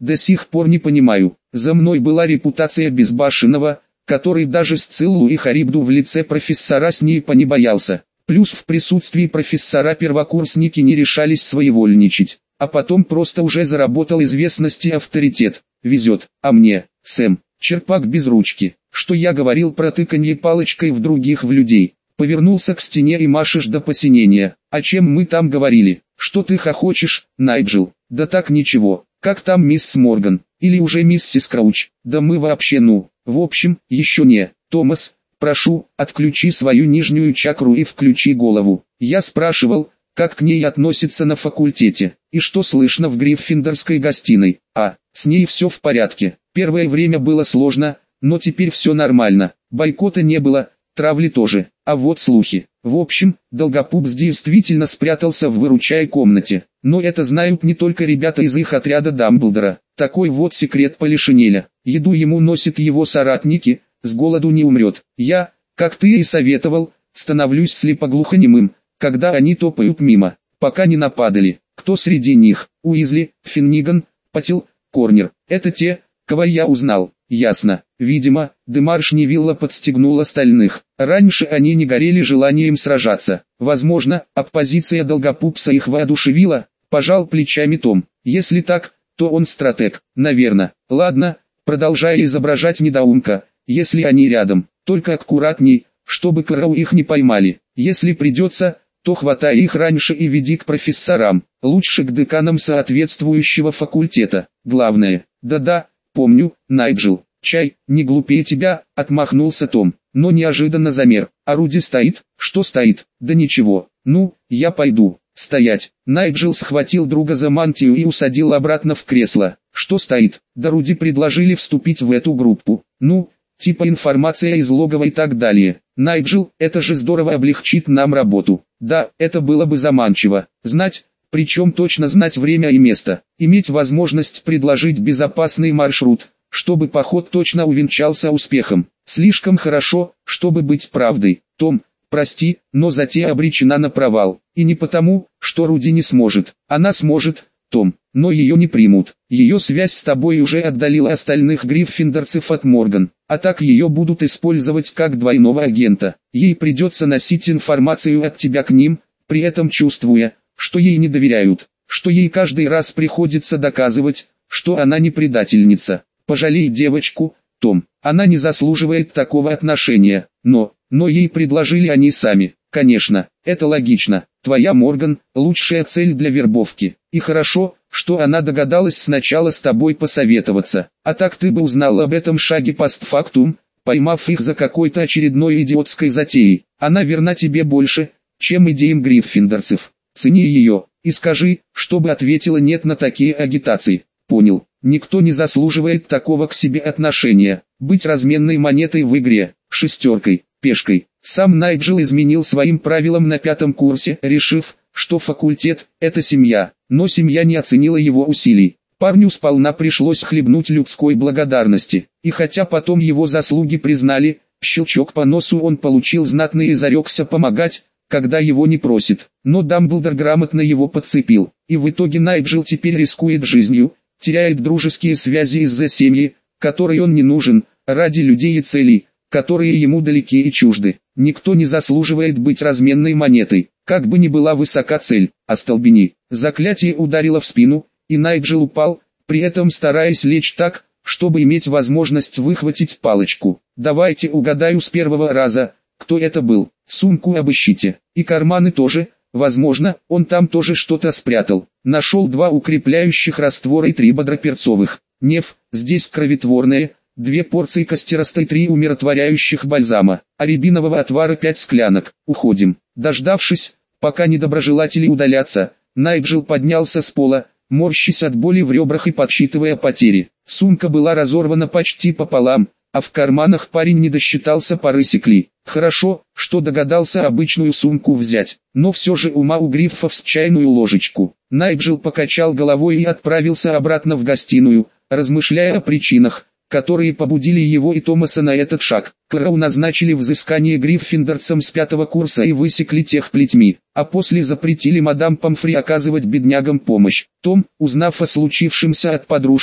До сих пор не понимаю. За мной была репутация безбашенного, который даже Сциллу и Харибду в лице профессора Снейпа не боялся. Плюс в присутствии профессора первокурсники не решались своевольничать. А потом просто уже заработал известность и авторитет. Везет. А мне, Сэм, черпак без ручки. Что я говорил про тыканье палочкой в других в людей? Повернулся к стене и машешь до посинения. О чем мы там говорили? Что ты хохочешь, Найджел? Да так ничего. Как там мисс Морган? Или уже миссис Крауч? Да мы вообще в общем, еще не. Томас, прошу, отключи свою нижнюю чакру и включи голову. Я спрашивал, как к ней относятся на факультете, и что слышно в Гриффиндорской гостиной. С ней все в порядке. Первое время было сложно, но теперь все нормально. Бойкота не было, травли тоже. А вот слухи. В общем, Долгопупс действительно спрятался в выручай комнате. Но это знают не только ребята из их отряда Дамблдора. Такой вот секрет Полишинеля. Еду ему носят его соратники, с голоду не умрет. Я, как ты и советовал, становлюсь слепоглухонемым, когда они топают мимо, пока не нападали. Кто среди них? Уизли, Финниган, Паттил, Корнер. Это те, кого я узнал. Ясно. Видимо, Демарш Невилла подстегнул остальных. Раньше они не горели желанием сражаться. Возможно, оппозиция Долгопупса их воодушевила, пожал плечами Том. Если так, то он стратег, наверное. Ладно, продолжай изображать недоумка, если они рядом. Только аккуратней, чтобы Кроу их не поймали. Если придется, то хватай их раньше и веди к профессорам. Лучше к деканам соответствующего факультета. Главное. Да-да, помню, Найджел. Чай, не глупее тебя, отмахнулся Том. Но неожиданно замер. А Руди стоит? Что стоит? Да ничего. Ну, я пойду. Стоять. Найджел схватил друга за мантию и усадил обратно в кресло. Что стоит? Да Руди предложили вступить в эту группу. Ну, типа информация из логова и так далее. Найджел, это же здорово облегчит нам работу. Да, это было бы заманчиво. Знать, причем точно знать время и место. Иметь возможность предложить безопасный маршрут, чтобы поход точно увенчался успехом. Слишком хорошо, чтобы быть правдой. Том, прости, но затея обречена на провал. И не потому, что Руди не сможет. Она сможет, Том, но ее не примут. Ее связь с тобой уже отдалила остальных гриффиндорцев от Морган. А так ее будут использовать как двойного агента. Ей придется носить информацию от тебя к ним, при этом чувствуя, что ей не доверяют. Что ей каждый раз приходится доказывать, что она не предательница. Пожалей девочку, Том. Она не заслуживает такого отношения. Но ей предложили они сами. Конечно, это логично. Твоя Морган – лучшая цель для вербовки. И хорошо, что она догадалась сначала с тобой посоветоваться. А так ты бы узнал об этом шаге постфактум, поймав их за какой-то очередной идиотской затеей. Она верна тебе больше, чем идеям гриффиндорцев. Цени ее, и скажи, чтобы ответила нет на такие агитации. Понял, никто не заслуживает такого к себе отношения. Быть разменной монетой в игре, шестеркой, пешкой. Сам Найджел изменил своим правилам на 5-м курсе, решив, что факультет – это семья. Но семья не оценила его усилий. Парню сполна пришлось хлебнуть людской благодарности. И хотя потом его заслуги признали, щелчок по носу он получил знатный и зарекся помогать, когда его не просит. Но Дамблдор грамотно его подцепил. И в итоге Найджел теперь рискует жизнью, теряет дружеские связи из-за семьи, которой он не нужен, ради людей и целей, которые ему далеки и чужды. Никто не заслуживает быть разменной монетой, как бы ни была высока цель. Остолбени. Заклятие ударило в спину, и Найджел упал, при этом стараясь лечь так, чтобы иметь возможность выхватить палочку. Давайте угадаю с первого раза, кто это был. Сумку обыщите. И карманы тоже, возможно, он там тоже что-то спрятал. Нашел 2 укрепляющих раствора и 3 бодроперцовых. Неф, здесь кровотворное. 2 порции костеростой, 3 умиротворяющих бальзама, а рябинового отвара 5 склянок. Уходим. Дождавшись, пока недоброжелатели удалятся, Найджел поднялся с пола, морщась от боли в ребрах и подсчитывая потери. Сумка была разорвана почти пополам, а в карманах парень не досчитался пары секли. Хорошо, что догадался обычную сумку взять, но все же ума у Гриффов с чайную ложечку. Найджел покачал головой и отправился обратно в гостиную, размышляя о причинах, которые побудили его и Томаса на этот шаг. Кроу назначили взыскание гриффиндорцам с 5-го курса и высекли тех плетьми, а после запретили мадам Помфри оказывать беднягам помощь. Том, узнав о случившемся от подружки,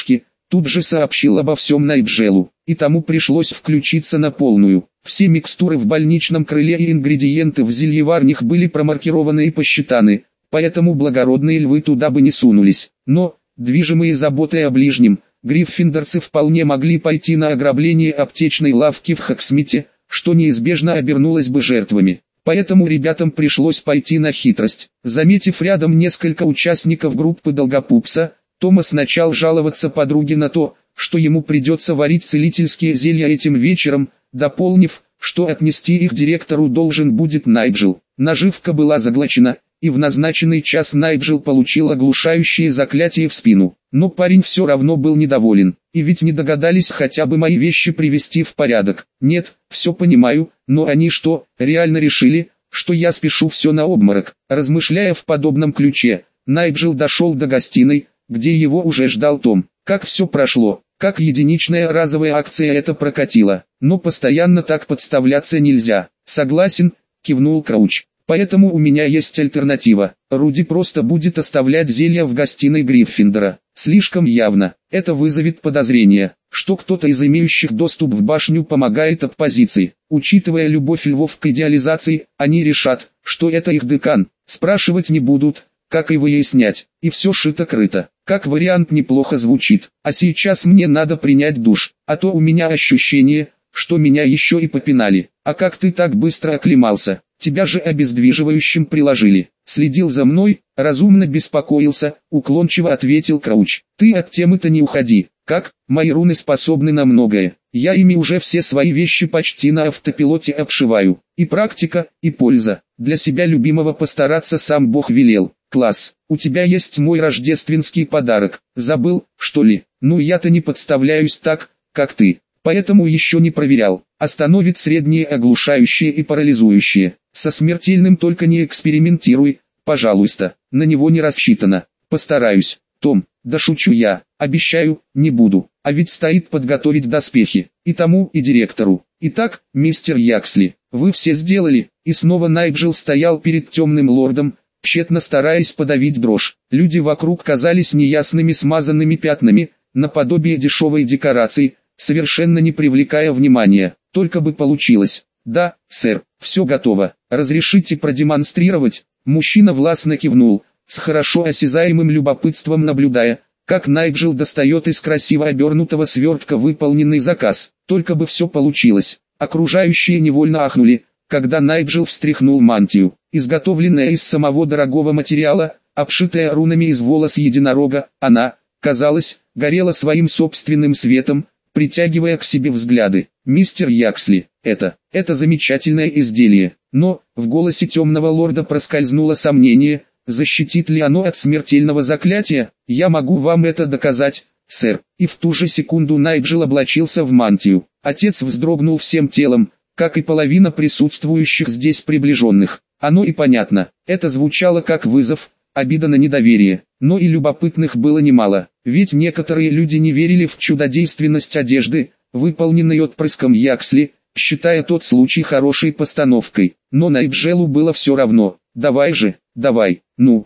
Тут же сообщил обо всем Найджелу, и тому пришлось включиться на полную. Все микстуры в больничном крыле и ингредиенты в зельеварнях были промаркированы и посчитаны, поэтому благородные львы туда бы не сунулись. Но, движимые заботой о ближнем, гриффиндорцы вполне могли пойти на ограбление аптечной лавки в Хоксмите, что неизбежно обернулось бы жертвами. Поэтому ребятам пришлось пойти на хитрость. Заметив рядом несколько участников группы Долгопупса, Томас начал жаловаться подруге на то, что ему придется варить целительские зелья этим вечером, дополнив, что отнести их директору должен будет Найджел. Наживка была заглочена, и в назначенный час Найджел получил оглушающее заклятие в спину. Но парень все равно был недоволен, и ведь не догадались хотя бы мои вещи привести в порядок. Нет, все понимаю, но они что, реально решили, что я спешу все на обморок? Размышляя в подобном ключе, Найджел дошел до гостиной, где его уже ждал Том. Как все прошло, как единичная разовая акция это прокатила, но постоянно так подставляться нельзя. Согласен, кивнул Крауч. Поэтому у меня есть альтернатива. Руди просто будет оставлять зелья в гостиной Гриффиндора. Слишком явно. Это вызовет подозрение, что кто-то из имеющих доступ в башню помогает оппозиции. Учитывая любовь львов к идеализации, они решат, что это их декан. Спрашивать не будут, как и выяснять. И все шито-крыто. Как вариант неплохо звучит. А сейчас мне надо принять душ, а то у меня ощущение, что меня еще и попинали. А как ты так быстро оклемался? Тебя же обездвиживающим приложили. Следил за мной, разумно беспокоился, уклончиво ответил Крауч. Ты от темы-то не уходи. Как? Мои руны способны на многое. Я ими уже все свои вещи почти на автопилоте обшиваю. И практика, и польза. Для себя любимого постараться сам Бог велел. Класс, у тебя есть мой рождественский подарок. Забыл, что ли? Ну я-то не подставляюсь так, как ты. Поэтому еще не проверял. Остановит среднее оглушающее и парализующее. Со смертельным только не экспериментируй, пожалуйста. На него не рассчитано. Постараюсь. Том, да шучу я. Обещаю, не буду. А ведь стоит подготовить доспехи. И тому, и директору. Итак, мистер Яксли, вы все сделали. И снова Найджел стоял перед темным лордом, тщетно стараясь подавить дрожь. Люди вокруг казались неясными смазанными пятнами, наподобие дешевой декорации, совершенно не привлекая внимания. Только бы получилось. Да, сэр, все готово. Разрешите продемонстрировать? Мужчина властно кивнул, с хорошо осязаемым любопытством наблюдая, как Найджел достает из красиво обернутого свертка выполненный заказ. Только бы все получилось. Окружающие невольно ахнули, когда Найджел встряхнул мантию, изготовленная из самого дорогого материала, обшитая рунами из волос единорога. Она, казалось, горела своим собственным светом, притягивая к себе взгляды. «Мистер Яксли, это замечательное изделие». Но, в голосе темного лорда проскользнуло сомнение, защитит ли оно от смертельного заклятия. «Я могу вам это доказать, сэр». И в ту же секунду Найджел облачился в мантию. Отец вздрогнул всем телом, как и половина присутствующих здесь приближенных. Оно и понятно, это звучало как вызов, обида на недоверие, но и любопытных было немало, ведь некоторые люди не верили в чудодейственность одежды, выполненной отпрыском Яксли, считая тот случай хорошей постановкой. Но Найджелу было все равно. «Давай же, давай, ну,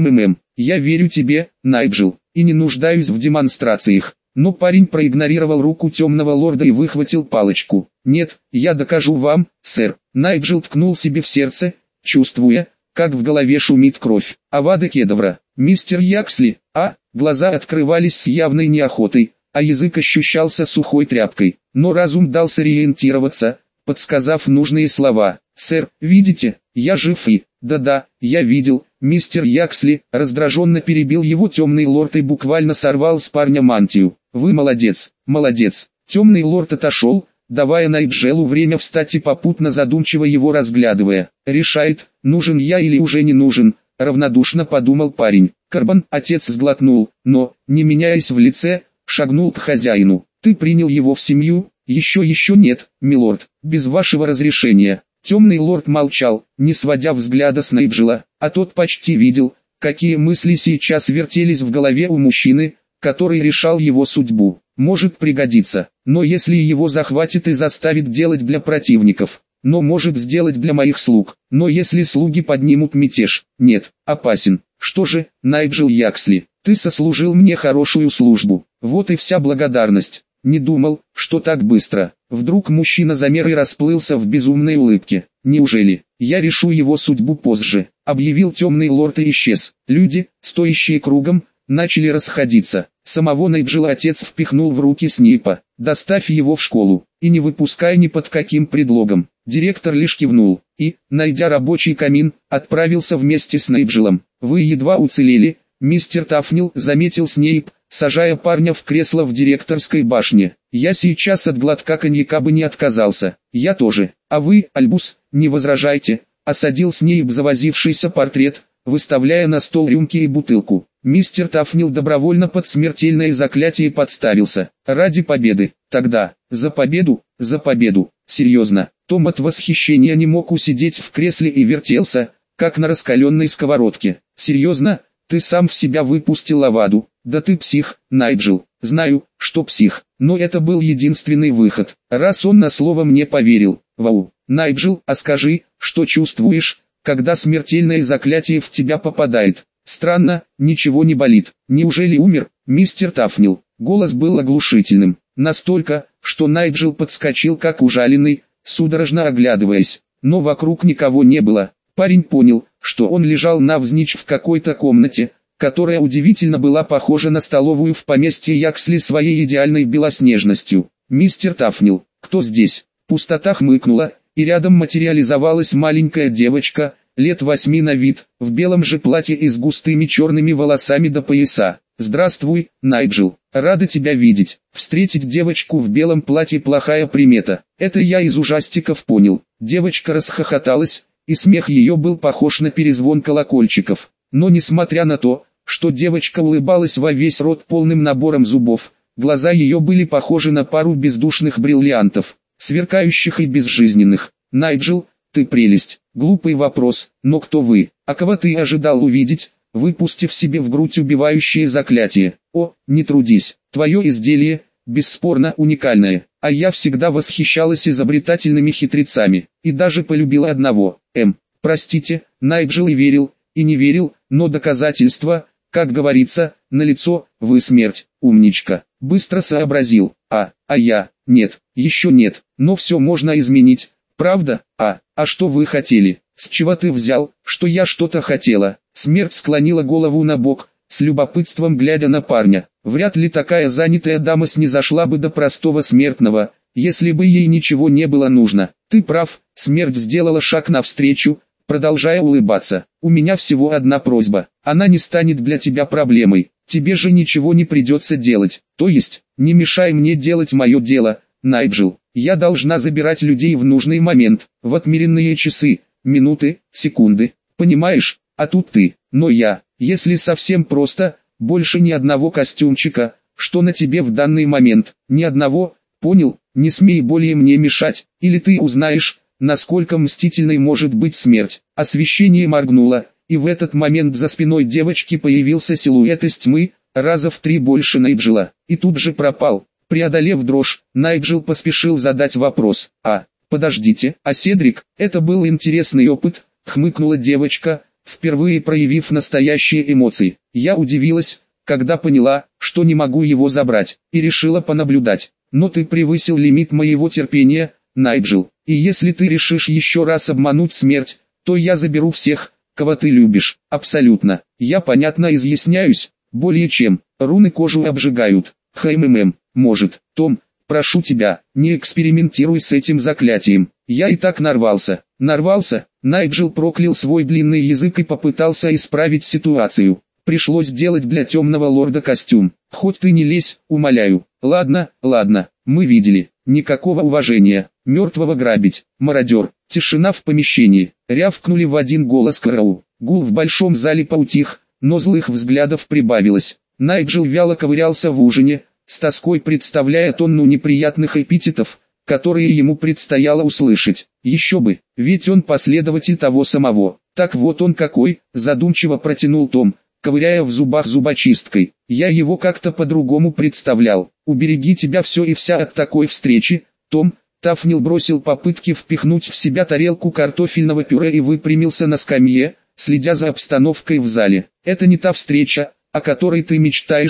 я верю тебе, Найджел, и не нуждаюсь в демонстрациях». Но парень проигнорировал руку темного лорда и выхватил палочку. «Нет, я докажу вам, сэр». Найджел ткнул себе в сердце, чувствуя, как в голове шумит кровь. «Авада кедавра, мистер Яксли». Глаза открывались с явной неохотой, а язык ощущался сухой тряпкой. Но разум дал сориентироваться, подсказав нужные слова. «Сэр, видите, я жив и...» «Да-да, я видел, мистер Яксли», раздраженно перебил его темный лорд и буквально сорвал с парня мантию. «Вы молодец, молодец». Темный лорд отошел, давая Найджелу время встать и попутно задумчиво его разглядывая. «Решает, нужен я или уже не нужен», равнодушно подумал парень. Карбон, отец сглотнул, но, не меняясь в лице, шагнул к хозяину. «Ты принял его в семью?» Еще нет, милорд, без вашего разрешения». Темный лорд молчал, не сводя взгляда с Найджела, а тот почти видел, какие мысли сейчас вертелись в голове у мужчины, который решал его судьбу. Может пригодиться, но если его захватит и заставит делать для противников, но может сделать для моих слуг, но если слуги поднимут мятеж, нет, опасен. Что же, Найджел Яксли, ты сослужил мне хорошую службу, Вот и вся благодарность. Не думал, что так быстро. Вдруг мужчина замер и расплылся в безумной улыбке. Неужели? Я решу его судьбу позже, объявил темный лорд и исчез. Люди, стоящие кругом, начали расходиться. Самого Найджела отец впихнул в руки Снейпа. Доставь его в школу, и не выпускай ни под каким предлогом. Директор лишь кивнул, и, найдя рабочий камин, отправился вместе с Найджелом. Вы едва уцелели, мистер Тафнил, заметил Снейп, сажая парня в кресло в директорской башне. Я сейчас от глотка коньяка бы не отказался. Я тоже. А вы, Альбус, не возражайте, осадил Снейп завозившийся портрет, выставляя на стол рюмки и бутылку. Мистер Тафнил добровольно под смертельное заклятие подставился. Ради победы. Тогда, за победу, за победу. Серьезно. Том от восхищения не мог усидеть в кресле и вертелся, как на раскаленной сковородке. Серьезно, ты сам в себя выпустил лаваду. Да ты псих, Найджел. Знаю, что псих, но это был единственный выход, раз он на слово мне поверил. Вау. Найджел, а скажи, что чувствуешь, когда смертельное заклятие в тебя попадает? Странно, ничего не болит. Неужели умер, мистер Тафнил? Голос был оглушительным, настолько, что Найджел подскочил как ужаленный, судорожно оглядываясь, но вокруг никого не было. Парень понял, что он лежал навзничь в какой-то комнате, которая удивительно была похожа на столовую в поместье Яксли своей идеальной белоснежностью. «Мистер Тафнил, кто здесь?» Пустота хмыкнула, и рядом материализовалась маленькая девочка, лет 8 на вид, в белом же платье и с густыми черными волосами до пояса. «Здравствуй, Найджел, рада тебя видеть». Встретить девочку в белом платье плохая примета. Это я из ужастиков понял. Девочка расхохоталась, и смех ее был похож на перезвон колокольчиков. Но несмотря на то, что девочка улыбалась во весь рот полным набором зубов, глаза ее были похожи на пару бездушных бриллиантов, сверкающих и безжизненных. «Найджел, ты прелесть». Глупый вопрос, но кто вы? А кого ты ожидал увидеть, выпустив себе в грудь убивающее заклятие? О, не трудись, твое изделие, бесспорно уникальное, а я всегда восхищалась изобретательными хитрецами, и даже полюбила одного. Простите, Найджел и верил, и не верил, но доказательства, как говорится, налицо. Вы смерть, умничка. Быстро сообразил. А я, нет, еще нет, но все можно изменить. Правда? А что вы хотели? С чего ты взял, что я что-то хотела? Смерть склонила голову на бок, с любопытством глядя на парня. Вряд ли такая занятая дама снизошла бы до простого смертного, если бы ей ничего не было нужно. Ты прав, смерть сделала шаг навстречу, продолжая улыбаться. У меня всего одна просьба. Она не станет для тебя проблемой. Тебе же ничего не придется делать. То есть, не мешай мне делать мое дело, Найджел. Я должна забирать людей в нужный момент, в отмеренные часы, минуты, секунды. Понимаешь? А тут ты. Но я, если совсем просто, больше ни одного костюмчика, что на тебе в данный момент. Ни одного, понял? Не смей более мне мешать, или ты узнаешь, насколько мстительной может быть смерть. Освещение моргнуло, и в этот момент за спиной девочки появился силуэт из тьмы, раза в 3 больше Найджела, и тут же пропал. Преодолев дрожь, Найджел поспешил задать вопрос. Подождите, а Седрик, это был интересный опыт, хмыкнула девочка, впервые проявив настоящие эмоции. Я удивилась, когда поняла, что не могу его забрать, и решила понаблюдать. Но ты превысил лимит моего терпения, Найджел, и если ты решишь еще раз обмануть смерть, то я заберу всех, кого ты любишь. Абсолютно. Я понятно изъясняюсь, более чем. Руны кожу обжигают. Может. Том, прошу тебя, не экспериментируй с этим заклятием. Я и так нарвался. Найджел проклял свой длинный язык и попытался исправить ситуацию. Пришлось делать для темного лорда костюм. Хоть ты не лезь, умоляю. Ладно, мы видели. Никакого уважения. Мертвого грабить. Мародер. Тишина в помещении. Рявкнули в один голос караул. Гул в большом зале поутих, но злых взглядов прибавилось. Найджел вяло ковырялся в ужине, с тоской представляя тонну неприятных эпитетов, которые ему предстояло услышать. Еще бы, ведь он последователь того самого. Так вот он какой, задумчиво протянул Том, ковыряя в зубах зубочисткой. Я его как-то по-другому представлял. Убереги тебя все и вся от такой встречи, Том. Тафнил бросил попытки впихнуть в себя тарелку картофельного пюре и выпрямился на скамье, следя за обстановкой в зале. Это не та встреча, о которой ты мечтаешь,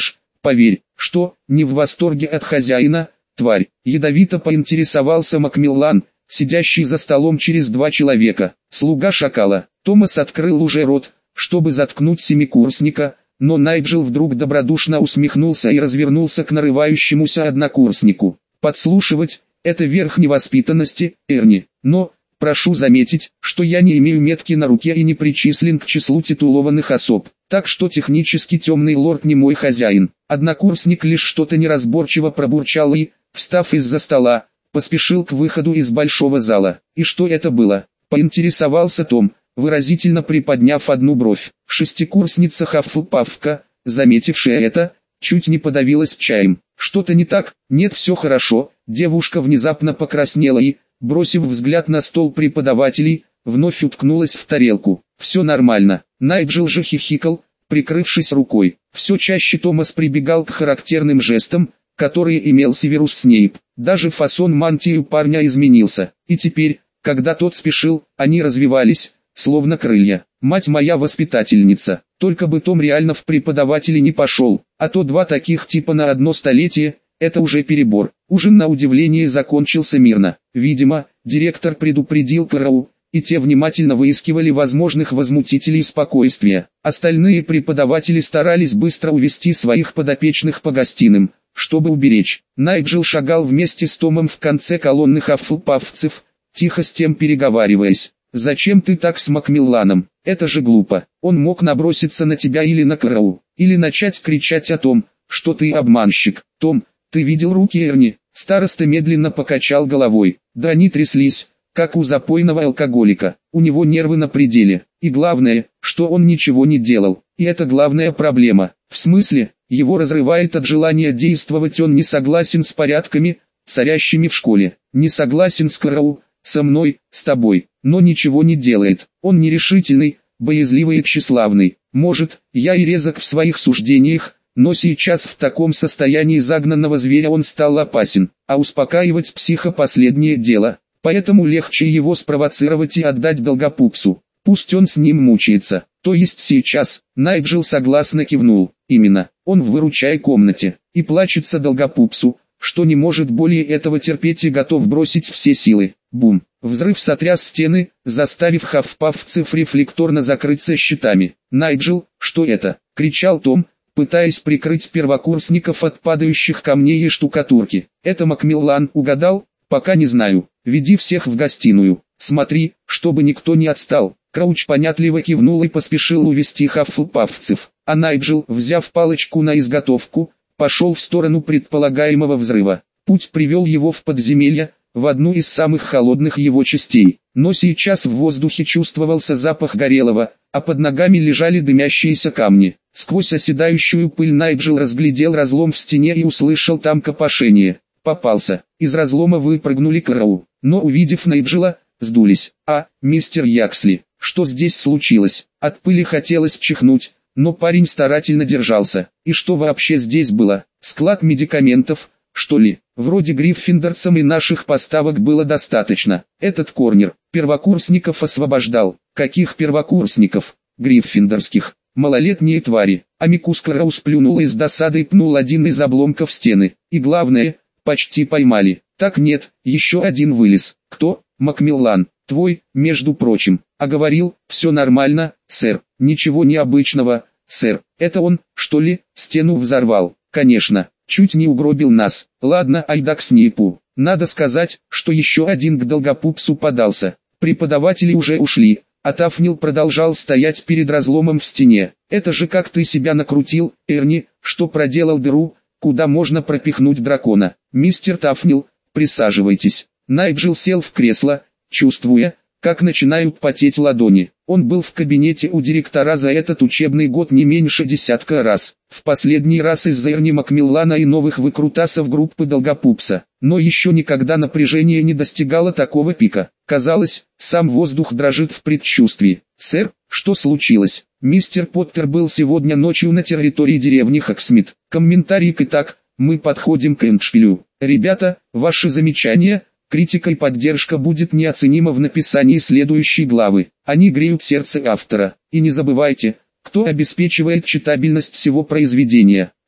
Поверь, что, не в восторге от хозяина, тварь. Ядовито поинтересовался Макмиллан, сидящий за столом через 2 человека. Слуга шакала. Томас открыл уже рот, чтобы заткнуть семикурсника, но Найджел вдруг добродушно усмехнулся и развернулся к нарывающемуся однокурснику. Подслушивать – это верх невоспитанности, Эрни, но, прошу заметить, что я не имею метки на руке и не причислен к числу титулованных особ, так что технически темный лорд не мой хозяин. Однокурсник лишь что-то неразборчиво пробурчал и, встав из-за стола, поспешил к выходу из большого зала. И что это было? Поинтересовался Том, выразительно приподняв одну бровь. Шестикурсница Хаффлпаффка, заметившая это, чуть не подавилась чаем. Что-то не так? Нет, все хорошо. Девушка внезапно покраснела и, бросив взгляд на стол преподавателей, вновь уткнулась в тарелку. Все нормально. Найджел же хихикал, прикрывшись рукой. Все чаще Томас прибегал к характерным жестам, которые имел Северус Снейп. Даже фасон мантии у парня изменился. И теперь, когда тот спешил, они развивались, словно крылья. Мать моя воспитательница, только бы Том реально в преподаватели не пошел, а то 2 таких типа на одно столетие, это уже перебор. Ужин на удивление закончился мирно. Видимо, директор предупредил КРУ, и те внимательно выискивали возможных возмутителей спокойствия. Остальные преподаватели старались быстро увести своих подопечных по гостиным, чтобы уберечь. Найджел шагал вместе с Томом в конце колонны хаффлпаффцев, тихо с тем переговариваясь. «Зачем ты так с Макмилланом? Это же глупо. Он мог наброситься на тебя или на КРУ, или начать кричать о том, что ты обманщик. Том, ты видел руки Эрни?» Староста медленно покачал головой. Да они тряслись, как у запойного алкоголика. У него нервы на пределе. И главное, что он ничего не делал. И это главная проблема. В смысле, его разрывает от желания действовать, он не согласен с порядками, царящими в школе. Не согласен с КРУ, со мной, с тобой, но ничего не делает. Он нерешительный, боязливый и тщеславный. Может, я и резок в своих суждениях, но сейчас в таком состоянии загнанного зверя он стал опасен, а успокаивать психа последнее дело. Поэтому легче его спровоцировать и отдать Долгопупсу. Пусть он с ним мучается. То есть сейчас. Найджел согласно кивнул. Именно, он в выручай комнате, и плачется Долгопупсу, что не может более этого терпеть и готов бросить все силы. Бум! Взрыв сотряс стены, заставив хаффпаффцев рефлекторно закрыться щитами. «Найджел, что это?» — кричал Том, пытаясь прикрыть первокурсников от падающих камней и штукатурки. «Это Макмиллан, угадал? Пока не знаю. Веди всех в гостиную. Смотри, чтобы никто не отстал». Крауч понятливо кивнул и поспешил увести хаффлпаффцев. А Найджел, взяв палочку на изготовку, пошел в сторону предполагаемого взрыва. Путь привел его в подземелье, в одну из самых холодных его частей. Но сейчас в воздухе чувствовался запах горелого, а под ногами лежали дымящиеся камни. Сквозь оседающую пыль Найджел разглядел разлом в стене и услышал там копошение. Попался. Из разлома выпрыгнули КРУ, но увидев Найджела, сдулись. «А, мистер Яксли, что здесь случилось?» От пыли хотелось чихнуть, но парень старательно держался. «И что вообще здесь было? Склад медикаментов, что ли? Вроде гриффиндорцам и наших поставок было достаточно. Этот корнер первокурсников освобождал». «Каких первокурсников? Гриффиндорских. Малолетние твари». Амикус Краус плюнул и с досадой пнул один из обломков стены. «И главное, почти поймали. Так нет, еще один вылез». «Кто?» «Макмиллан. Твой, между прочим». «А говорил, все нормально, сэр. Ничего необычного, сэр. Это он, что ли, стену взорвал?» «Конечно. Чуть не угробил нас. Ладно, айда к Снейпу. Надо сказать, что еще один к Долгопупсу подался. Преподаватели уже ушли, а Тафнил продолжал стоять перед разломом в стене. Это же как ты себя накрутил, Эрни, что проделал дыру, куда можно пропихнуть дракона. Мистер Тафнил, присаживайтесь». Найджел сел в кресло, чувствуя, как начинают потеть ладони. Он был в кабинете у директора за этот учебный год не меньше 10 раз. В последний раз из-за Эрни Макмиллана и новых выкрутасов группы Долгопупса. Но еще никогда напряжение не достигало такого пика. Казалось, сам воздух дрожит в предчувствии. «Сэр, что случилось?» «Мистер Поттер был сегодня ночью на территории деревни Хоксмит. Комментарий к итак, мы подходим к эндшпилю. Ребята, ваши замечания?» Критика и поддержка будет неоценима в написании следующей главы. Они греют сердце автора. И не забывайте, кто обеспечивает читабельность всего произведения.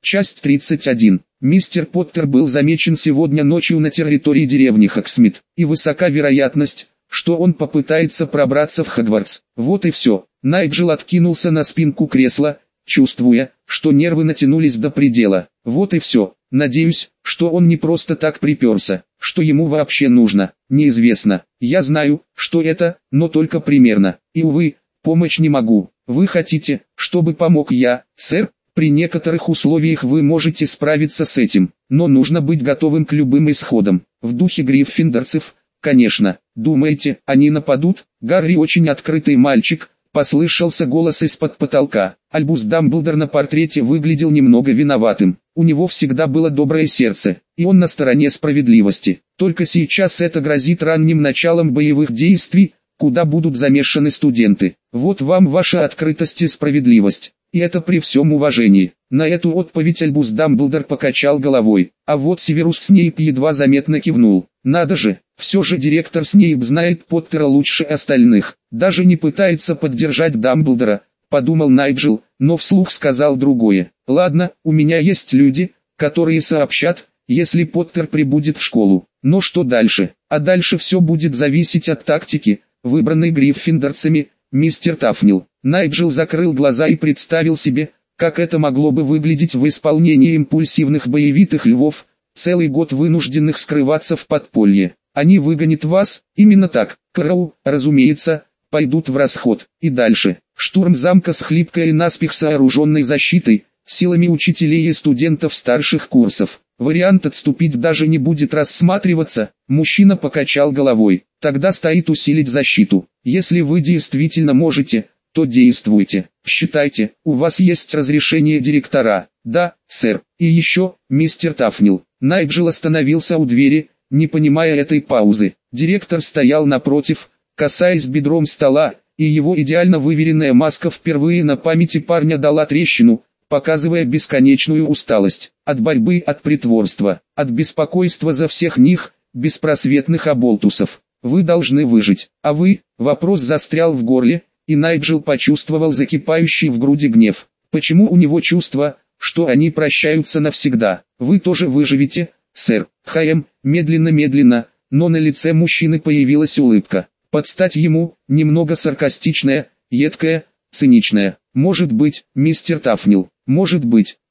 Часть 31. Мистер Поттер был замечен сегодня ночью на территории деревни Хоксмит, и высока вероятность, что он попытается пробраться в Хогвартс. Вот и все. Найджел откинулся на спинку кресла, чувствуя, что нервы натянулись до предела. Вот и все. Надеюсь, что он не просто так приперся. Что ему вообще нужно, неизвестно. Я знаю, что это, но только примерно. И увы, помочь не могу. Вы хотите, чтобы помог я, сэр? При некоторых условиях вы можете справиться с этим, но нужно быть готовым к любым исходам. В духе гриффиндорцев, конечно. Думаете, они нападут? Гарри очень открытый мальчик, послышался голос из-под потолка. Альбус Дамблдор на портрете выглядел немного виноватым. У него всегда было доброе сердце, и он на стороне справедливости. Только сейчас это грозит ранним началом боевых действий, куда будут замешаны студенты. Вот вам ваша открытость и справедливость. И это при всем уважении. На эту отповедь Альбус Дамблдор покачал головой, а вот Северус Снейп едва заметно кивнул. Надо же, все же директор Снейп знает Поттера лучше остальных. Даже не пытается поддержать Дамблдора, подумал Найджел, но вслух сказал другое. Ладно, у меня есть люди, которые сообщат, если Поттер прибудет в школу. Но что дальше? А дальше все будет зависеть от тактики, выбранной гриффиндорцами, мистер Тафнил. Найджел закрыл глаза и представил себе, как это могло бы выглядеть в исполнении импульсивных боевитых львов, целый год вынужденных скрываться в подполье. Они выгонят вас, именно так, Кроу, разумеется, пойдут в расход. И дальше, штурм замка с хлипкой и наспех сооруженной защитой, силами учителей и студентов старших курсов. Вариант отступить даже не будет рассматриваться, мужчина покачал головой. Тогда стоит усилить защиту. Если вы действительно можете, то действуйте. Считайте, у вас есть разрешение директора. Да, сэр. И еще, мистер Тафнил. Найджел остановился у двери, не понимая этой паузы. Директор стоял напротив, касаясь бедром стола, и его идеально выверенная маска впервые на памяти парня дала трещину, показывая бесконечную усталость. От борьбы, от притворства, от беспокойства за всех них, беспросветных оболтусов. Вы должны выжить. А вы? Вопрос застрял в горле, и Найджел почувствовал закипающий в груди гнев. Почему у него чувство, что они прощаются навсегда? Вы тоже выживете, сэр. Медленно, но на лице мужчины появилась улыбка. Под стать ему, немного саркастичная, едкая, циничная. Может быть, мистер Тафнил, может быть.